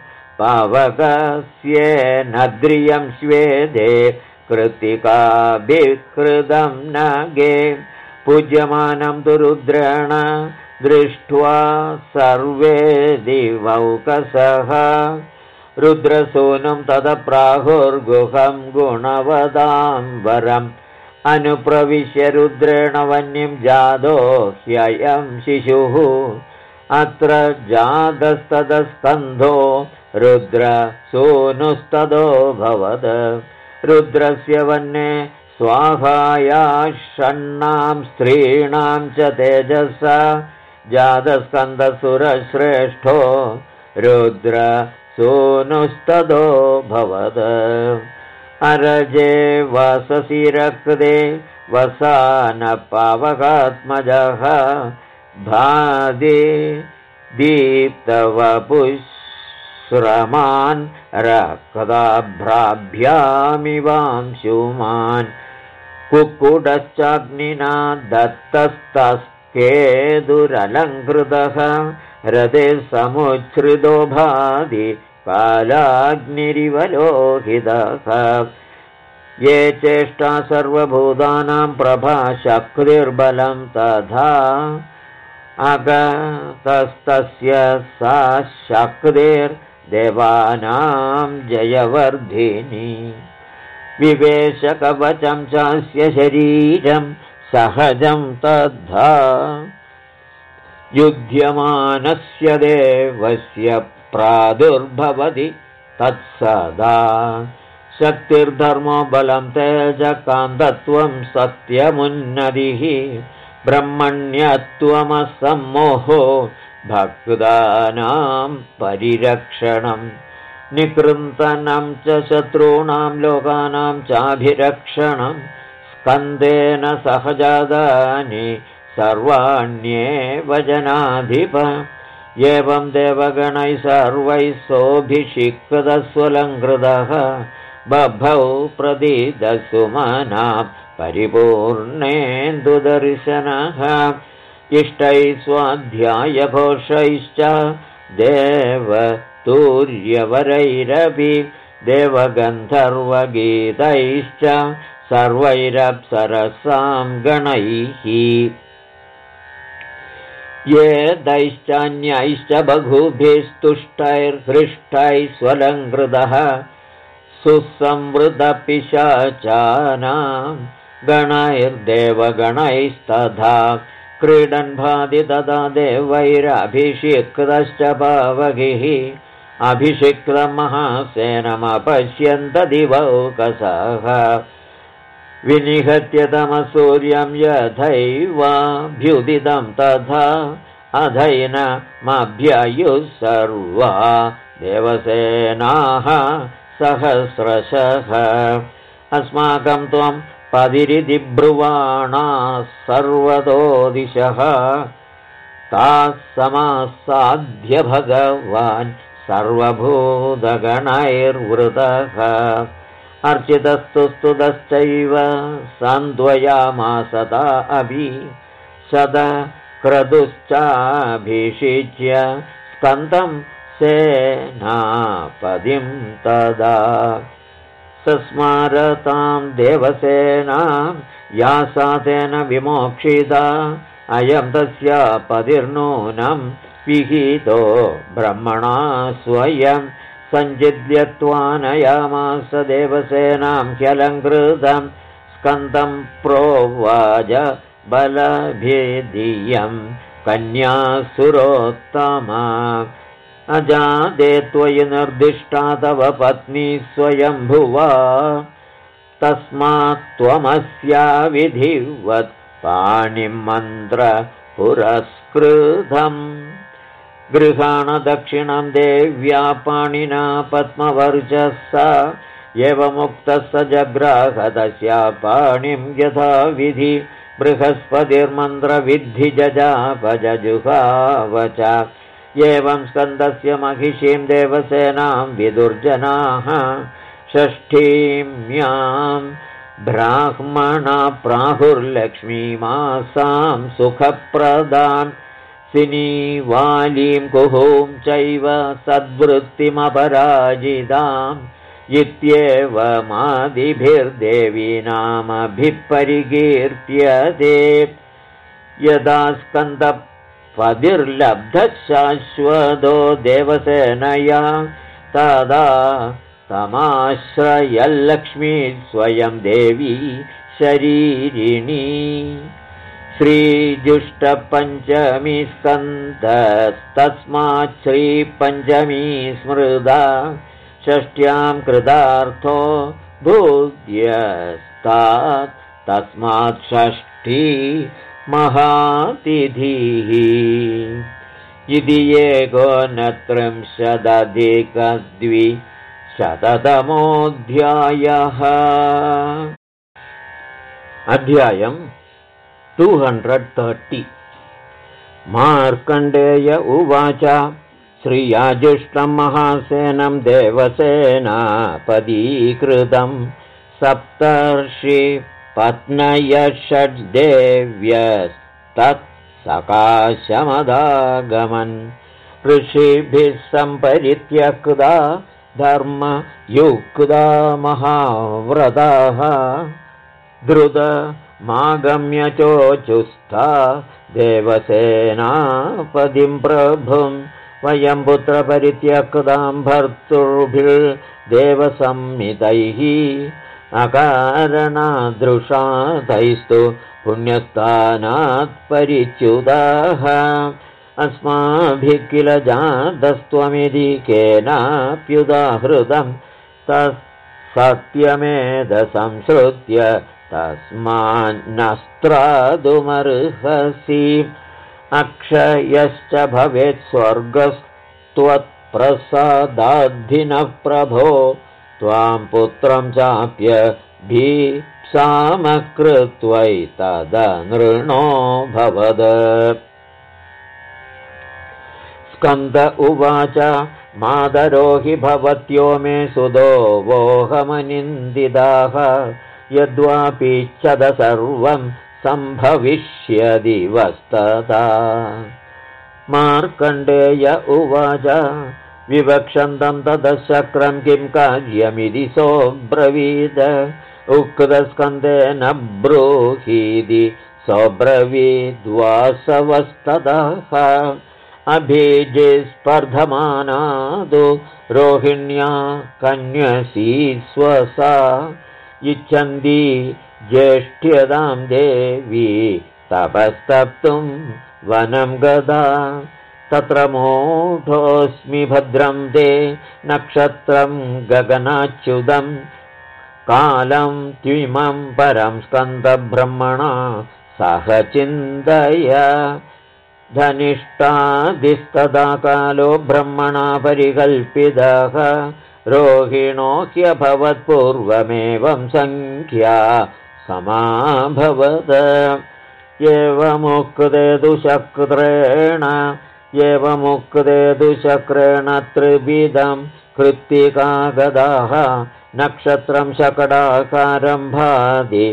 पावकस्येनद्रियं स्वेदे कृत्तिकाभिकृतं नगे पूज्यमानं तु रुद्रेण दृष्ट्वा सर्वे दिवौकसः रुद्रसूनुं तदप्राहुर्गुहं गुणवदाम्बरम् अनुप्रविश्य रुद्रेण वह्निं जातो ह्ययं शिशुः अत्र जातस्तदस्कन्धो रुद्रसूनुस्तदो भवद रुद्रस्य वह्ने स्वाहायाषण्णां स्त्रीणां च तेजसा जातस्कन्दसुरश्रेष्ठो रुद्रसूनुस्तदो भवद अरजे वससि रक्ते वसानपावकात्मजः भादे दीप्तवपुश्रमान् रक्ताभ्राभ्यामिवांशुमान् कुक्कुटश्चाग्निना दत्तस्तस्केदुरलङ्कृतः रथे समुच्छ्रितो भाति कालाग्निरिवलोहितः ये चेष्टा सर्वभूतानां प्रभा शक्तिर्बलं तथा अगतस्तस्य सा शक्तिर्देवानां जयवर्धिनी विवेशकवचं चास्य शरीरं सहजं तद्धा युध्यमानस्य देवस्य प्रादुर्भवति तत्सदा शक्तिर्धर्मो बलं तेजकान्तत्वं सत्यमुन्नतिः ब्रह्मण्यत्वमसम्मोहो भक्तानां परिरक्षणं निकृन्तनं च शत्रूणां लोकानां चाभिरक्षणं स्कन्देन सहजादानि सर्वाण्येव जनाधिप एवं देवगणैः सर्वैः सोऽभिषिक्तस्वलङ्कृतः बभौ प्रदीदसुमना परिपूर्णेन्दुदर्शनः इष्टैः स्वाध्यायघोषैश्च देवतुर्यवरैरपि देवगन्धर्वगीतैश्च सर्वैरप्सरसां गणैः ये दैश्चान्यैश्च बहुभिस्तुष्टैर्हृष्टैः स्वलङ्कृतः सुसंवृतपिशाचानां गणैर्देवगणैस्तथा क्रीडन् भाति तदा देवैरभिषिक्तश्च पावकैः अभिषिक्तमहासेनमपश्यन्त दिवौकसः विनिहत्य तमसूर्यं यथैवाभ्युदितं तथा अधैनमभ्ययुः सर्वा देवसेनाः सहस्रशः अस्माकं त्वं पदिरिति ब्रुवाणाः सर्वतो दिशः ताः समासाद्य भगवान् सर्वभूतगणैर्वृतः अर्चितस्तु स्तुतश्चैव सान्द्वयामासता अपि शतक्रतुश्चाभिषिच्य स्कन्दं सेनापतिं तदा सस्मारतां देवसेनां या सा तेन विमोक्षिता अयं तस्या पतिर्नूनं विहितो ब्रह्मणा स्वयं सञ्चिद्यत्वानयामास देवसेनां ह्यलङ्कृतं स्कन्दं प्रोवाच बलभेदीयं कन्यासुरोत्तमा अजादे त्वयि निर्दिष्टा तव पत्नी स्वयंभुवा तस्मात् त्वमस्या विधिवत् पाणिं मन्त्रपुरस्कृतम् गृहाण दक्षिणं देव्या पाणिना पद्मवर्चसा एवमुक्तः स जग्राह तस्या पाणिं यथाविधि बृहस्पतिर्मन्त्रविद्धि जजापजजुहाव च एवं स्कन्दस्य महिषीं देवसेनां विदुर्जनाः षष्ठीम्यां ब्राह्मणा प्राहुर्लक्ष्मीमासां सुखप्रदान् सिनीवालीं कुहूं चैव सद्वृत्तिमपराजिताम् इत्येवमादिभिर्देवीनामभिपरिकीर्त्यते यदा स्कन्दपतिर्लब्धः शाश्वतो देवसेनया तदा तमाश्रयल्लक्ष्मी स्वयं देवी शरीरिणी श्रीजुष्टपञ्चमी स्कन्दस्तस्मात् श्रीपञ्चमी स्मृता षष्ट्यां कृतार्थो भूद्यस्तात् तस्मात् षष्ठी महातिथिः इति एकोनत्रिंशदधिकद्विशततमोऽध्यायः अध्यायम् 230 मार्कण्डेय उवाच श्रियाजुष्टं महासेनं देवसेनापदीकृतं सप्तर्षि पत्नय षड्देव्यस्तत्सकाशमदागमन् ऋषिभिः सम्परित्यक्ता धर्मयुक्ता महाव्रताः द्रुतमागम्य चोचुस्था देवसेनापतिं प्रभुं वयं पुत्रपरित्यक्तां भर्तृभिर्देवसंमितैः अकारणदृशातैस्तु पुण्यस्थानात् परिच्युताः अस्माभिः किल जातस्त्वमिति केनाप्युदाहृतं तत्सत्यमेधसंश्रुत्य तस्मान्नस्त्रादुमर्हसि अक्षयश्च भवेत् स्वर्गस्त्वत्प्रसादाद्धिनः प्रभो त्वां पुत्रं चाप्य भीप्सामकृत्वैतदनृणो भवद। स्कन्द उवाच मादरो हि भवत्यो मे सुदो वोहमनिन्दिताः यद्वापीच्छद सर्वं सम्भविष्यदि वस्तता। मार्कण्डेय उवाच विवक्षन्तं ततश्चक्रं किं कार्यमिति सोऽब्रवीद उक्तस्कन्देन ब्रूहीति सोऽब्रवीद्वासवस्ततः अभिजिस्पर्धमानादु रोहिण्या कन्यसी स्वसा इच्छन्ती ज्येष्ठ्यतां देवी तपस्तप्तुं वनं गदा तत्र मूढोऽस्मि भद्रं ते नक्षत्रं गगनाच्युतं कालं त्विमं परं स्कन्दब्रह्मणा सह चिन्तय धनिष्ठादिस्तदा कालो ब्रह्मणा परिकल्पितः रोहिणो ह्यभवत्पूर्वमेवं संख्या समाभवत् एवमुक्ते दुशक्रेण त्रिविधं कृत्तिका गदाः नक्षत्रं शकटाकारं भाति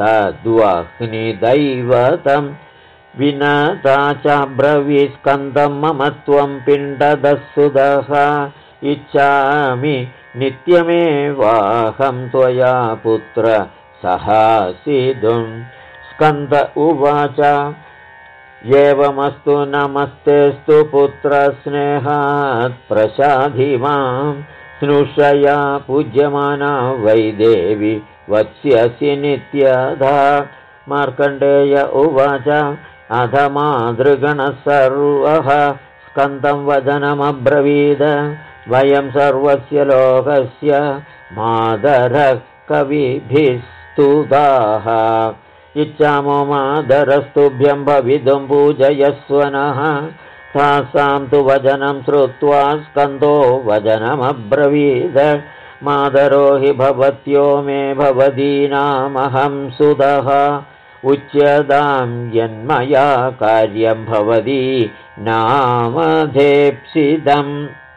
तद्वह्निदैवतं विनता चाब्रवीस्कन्दं मम त्वं पिण्डदस्सुदः इच्छामि नित्यमेवाहं त्वया पुत्र सहासितुं। स्कन्द उवाच एवमस्तु नमस्तेस्तु पुत्रस्नेहात् प्रसाधि मां स्नुषया पूज्यमाना वै देवी वत्स्यसि नित्यधा। मार्कण्डेय उवाच अध मातृगणः सर्वः स्कन्दं वचनमब्रवीद वयं सर्वस्य लोकस्य मातरः कविभिः स्तुताः इच्छामो मातरस्तुभ्यं भवितुं पूजयस्व नः। तासां तु वचनं श्रुत्वा स्कन्दो वचनमब्रवीद मातरो हि भवत्यो मे भवदीनामहं सुतः उच्यतां यन्मया कार्यं भवती नामधेप्सितम्।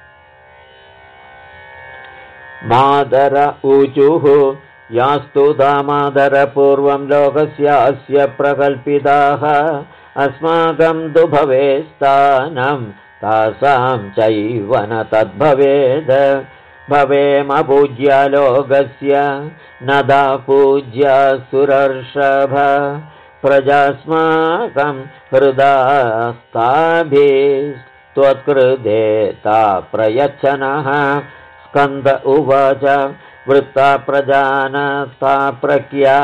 मातर ऊचुः यास्तुता मातरपूर्वं लोकस्यास्य प्रकल्पिताः अस्माकं तु भवेत्स्थानं तासां चैव न तद्भवेद् भवेमपूज्या लोकस्य नदा पूज्या सुरर्षभ प्रजास्माकं हृदास्ताभिस्त्वत्कृते ता प्रयच्छनः। स्कन्द उवाच वृत्ता प्रजानता प्रज्ञा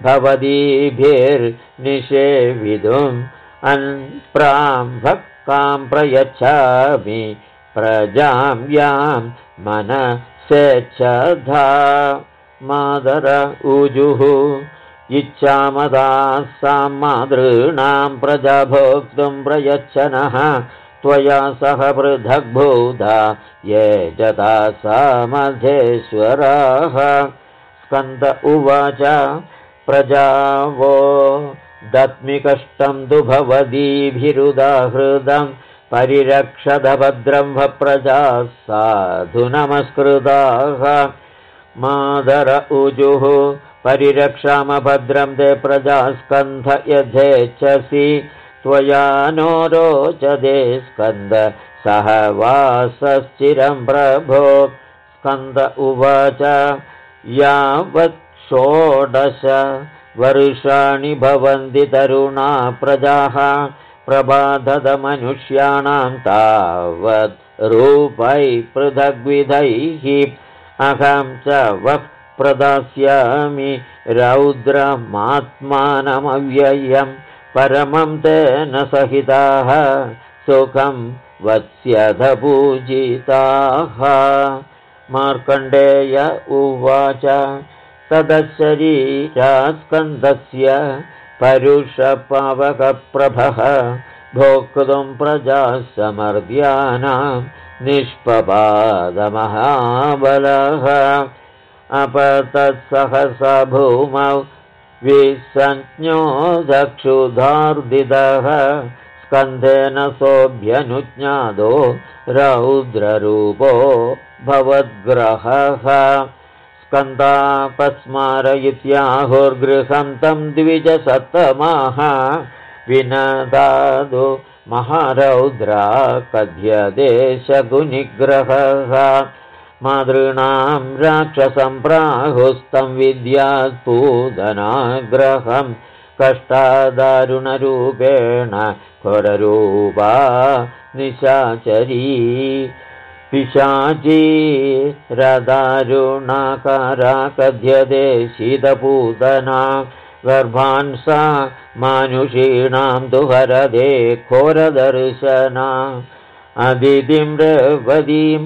भवदीभिर्निषेवितुम् अन्प्राम्भक्कां प्रयच्छामि प्रजां यां मनसेच्छधा। मातर ऊजुः इच्छामदासां मातॄणां प्रजा भोक्तुं प्रयच्छनः त्वया सह पृथग्भूता ये जतासामधेश्वराः। स्कन्द उवाच प्रजावो दत्मि कष्टं तु भवदीभिरुदाहृदं परिरक्षद भद्रं भप्रजाः साधु नमस्कृताः। मातर ऊजुः परिरक्षाम भद्रं ते प्रजा स्कन्ध यथेच्छसि त्वया नो रोचते स्कन्द सहवासश्चिरं प्रभो। स्कन्द उवाच यावत् 16 वर्षाणि भवन्ति तरुणा प्रजाः प्रबाधदमनुष्याणां तावत् रूपै पृथग्विधैः अहं च वः प्रदास्यामि रौद्रमात्मानमव्ययम् परमं तेन सहिताः सुखं वत्स्यथ पूजिताः। मार्कण्डेय उवाच तदशरीरास्कन्दस्य परुषपावकप्रभः भोक्तुं प्रजासमर्द्यानां निष्पपादमहाबलः अपतत्सहसा भूमौ विसञ्ज्ञो दक्षुधार्दितः स्कन्धेन सोऽभ्यनुज्ञातो रौद्ररूपो भवद्ग्रहः स्कन्दापस्मारयित्याहुर्गृहं तं द्विजसत्तमाः विनदादो महारौद्रा कथ्यदेशगुनिग्रहः मातॄणां राक्षसं प्राहुस्तं विद्यात् पूदनाग्रहं कष्टादारुणरूपेण घोररूपा निशाचरी पिशाची रदारुणाकारा कथ्यते शीतपूतना गर्भान् सा मानुषीणां तु हरदे घोरदर्शना अदितिं रेवतीं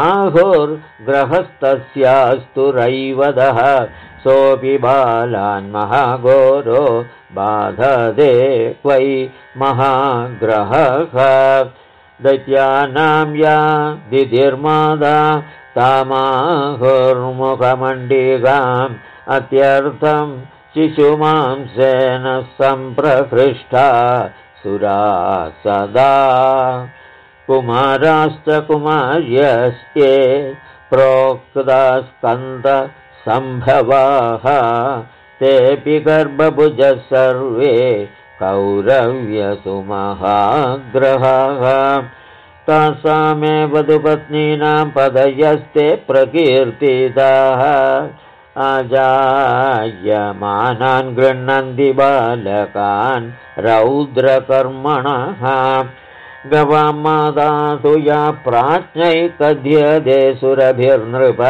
प्राहुर्ग्रहस्तस्यास्तु रैवतः सोऽपि बालान् महाघोरो बाधते क्वै महाग्रहः दैत्यानां या दितिर्मादा तामाहुर्मुखमण्डिकाम् अत्यर्थं शिशुमांसेन सम्प्रहृष्टा सुरा सदा कुमाराश्च कुमार्यस्ये प्रोक्तास्कन्दसम्भवाः तेऽपि गर्भभुजः सर्वे कौरव्यसुमहाग्रहाः तासामेव तु पत्नीनां पदयस्ते प्रकीर्तिताः अजायमानान् गृह्णन्ति बालकान् रौद्रकर्मणः गवां मादातु या प्राज्ञै कथ्यते सुरभिर्नृप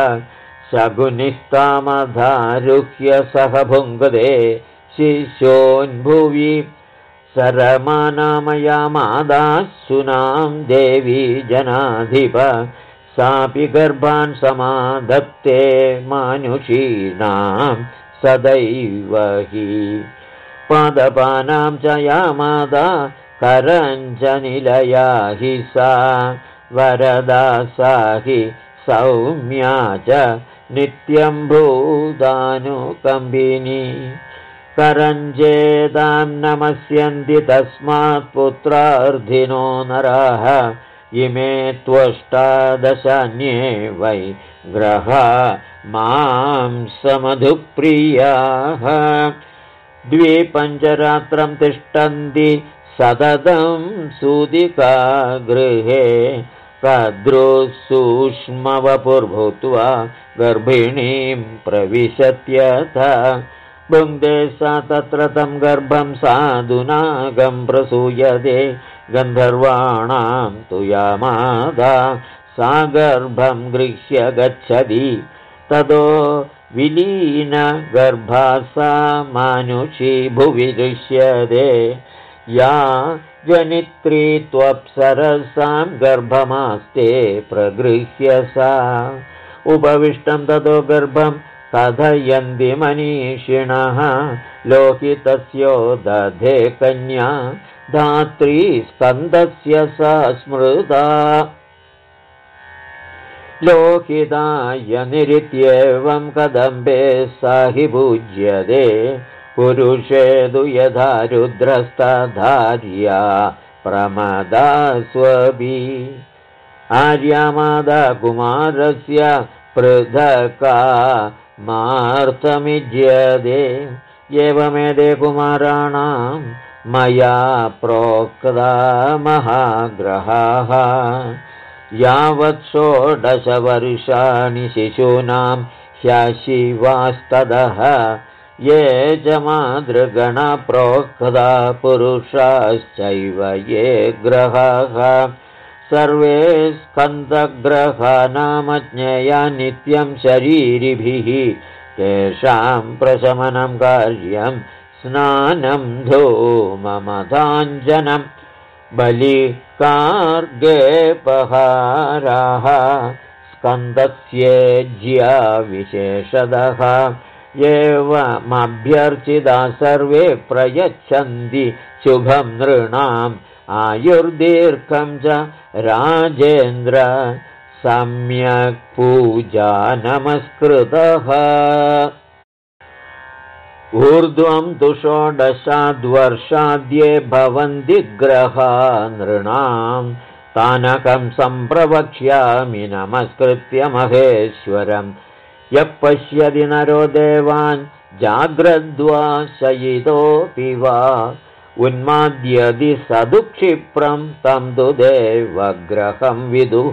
शकुनिस्तामधारुह्य सह भुङ्क्ते शिशोन्भुवि सरमानामया मादा सुनां देवी जनाधिप सापि गर्भान् समाधत्ते मानुषीणां सदैव हि पादपानां च या मादा करञ्जनिलया हि सा वरदा सा हि सौम्या च नित्यं भूतानुकम्बिनी करञ्जेदां नमस्यन्ति तस्मात् पुत्रार्थिनो नराः इमे त्वष्टादशान्ये वै ग्रहा मांसमधुप्रियाः द्विपञ्चरात्रं तिष्ठन्ति सततं सूदिका गृहे कद्रुसूक्ष्मवपुर्भूत्वा गर्भिणीं प्रविशत्यथ भुङ्क्ते सा तत्र तं गर्भं साधुनागं प्रसूयते गन्धर्वाणां तु या मादा सा गर्भं गृह्य गच्छति ततो विलीनगर्भा सा मानुषी भुवि दृश्यते या जनित्री त्वप्सरसां गर्भमास्ते प्रगृह्य सा उपविष्टं ततो गर्भं कथयन्ति मनीषिणः लोहितस्यो दधे कन्या धात्री स्कन्दस्य सा स्मृता लोहिताय निरित्येवं कदम्बे सा हि पूज्यते पुरुषे तु यथा रुद्रस्तधार्या प्रमदा स्वपि आर्यामादा कुमारस्य पृथका मार्तमिज्यते एवमेते कुमाराणां मया प्रोक्ता महाग्रहाः यावत् षोडशवर्षाणि शिशूनां ह्यशिवास्तदः ये च मातृगणप्रोक्ता पुरुषाश्चैव ये ग्रहाः सर्वे स्कन्दग्रहानामज्ञेया नित्यं शरीरिभिः तेषां प्रशमनं कार्यं स्नानं धूममधाञ्जनं बलिकार्गेपहाराः स्कन्दस्येज्या विशेषतः एवमभ्यर्चिता सर्वे प्रयच्छन्ति शुभं नृणाम् आयुर्दीर्घं च राजेन्द्र सम्यक् पूजा नमस्कृतः ऊर्ध्वं तु षोडशाद्वर्षाद्ये भवन्ति ग्रहा नृणां तानकं सम्प्रवक्ष्यामि नमस्कृत्य महेश्वरम् यः पश्यति नरो देवान् जाग्रद्वा शयितोऽपि वा उन्माद्यदि सदुक्षिप्रं तं तु देवग्रहं विदुः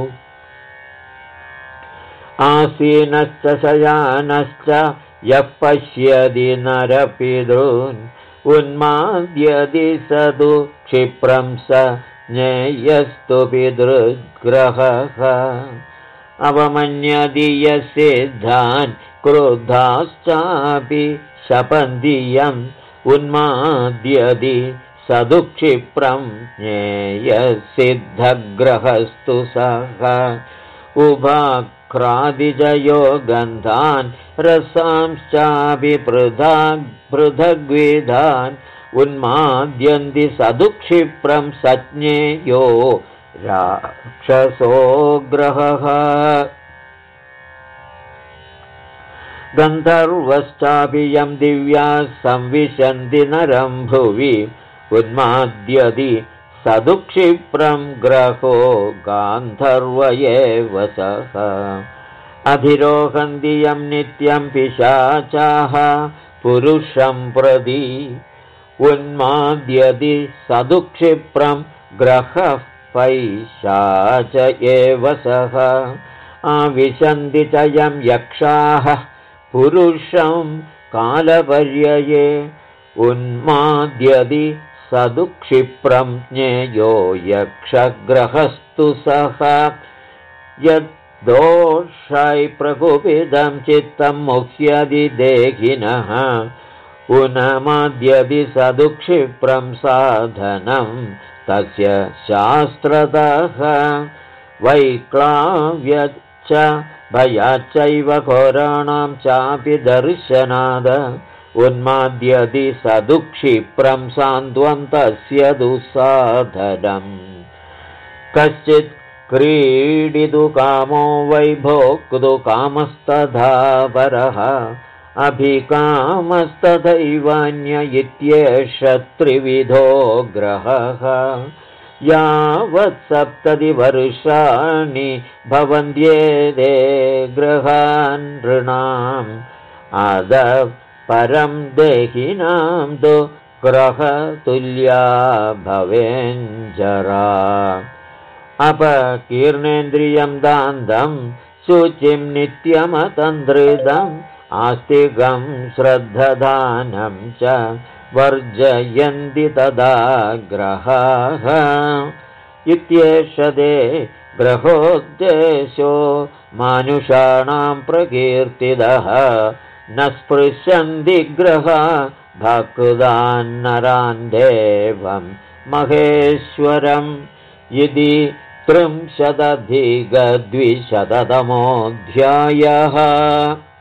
आसीनश्च शयानश्च यः पश्यति नरपितॄन् उन्माद्यदि सदुक्षिप्रं स ज्ञेयस्तु पितृग्रहः अवमन्यदि यसिद्धान् क्रुद्धाश्चापि शपन्दियम् उन्माद्यदि सदुक्षिप्रं ज्ञेयसिद्धग्रहस्तु सः उभाक्रादिजयो गन्धान् रसांश्चापि पृथग्विधान् उन्माद्यन्ति सदुक्षिप्रं सज्ञेयो राक्षसो ग्रहः गन्धर्वश्चापि यं दिव्या संविशन्ति नरं भुवि उन्माद्यदि सदुक्षिप्रं ग्रहो गान्धर्व एव सः अधिरोहन्ति यं नित्यं पिशाचाः पुरुषं प्रति उन्माद्यदि सदुक्षिप्रं ग्रहः पैशाच एव सः आविशन्ति च यं यक्षाः पुरुषं कालपर्यये उन्माद्यदि सदुक्षिप्रं ज्ञेयो यक्षग्रहस्तु सः यद्दोषै प्रकुपितं चित्तं मुह्यति देहिनः उन्माद्यदि सदुक्षिप्रं साधनं तस्य शास्त्रतः वैक्लाव्यच्च भयाच्चैव घोराणां चापि दर्शनाद उन्माद्यदि सदुक्षिप्रं सान्त्वं तस्य दुःसाधनम् कश्चित् क्रीडितुकामो वै भोक्तुकामस्तथा परः अभिकामस्तथैवान्य इत्येष त्रिविधो ग्रहः यावत् 70 वर्षाणि भवन्त्येते ग्रहान् नृणाम् आदौ परं देहिनां तु ग्रहतुल्या भवेञ्जरा अपकीर्णेन्द्रियं दान्तं शुचिं नित्यमतन्द्रितम् आस्तिकं श्रद्धदानं च वर्जयन्ति तदा ग्रहाः इत्येष ते ग्रहोद्देशो मानुषाणां प्रकीर्तितः न स्पृशन्ति ग्रहा भक्तान् नरान् देवं महेश्वरम् इति 300+ 200तमोऽध्यायः।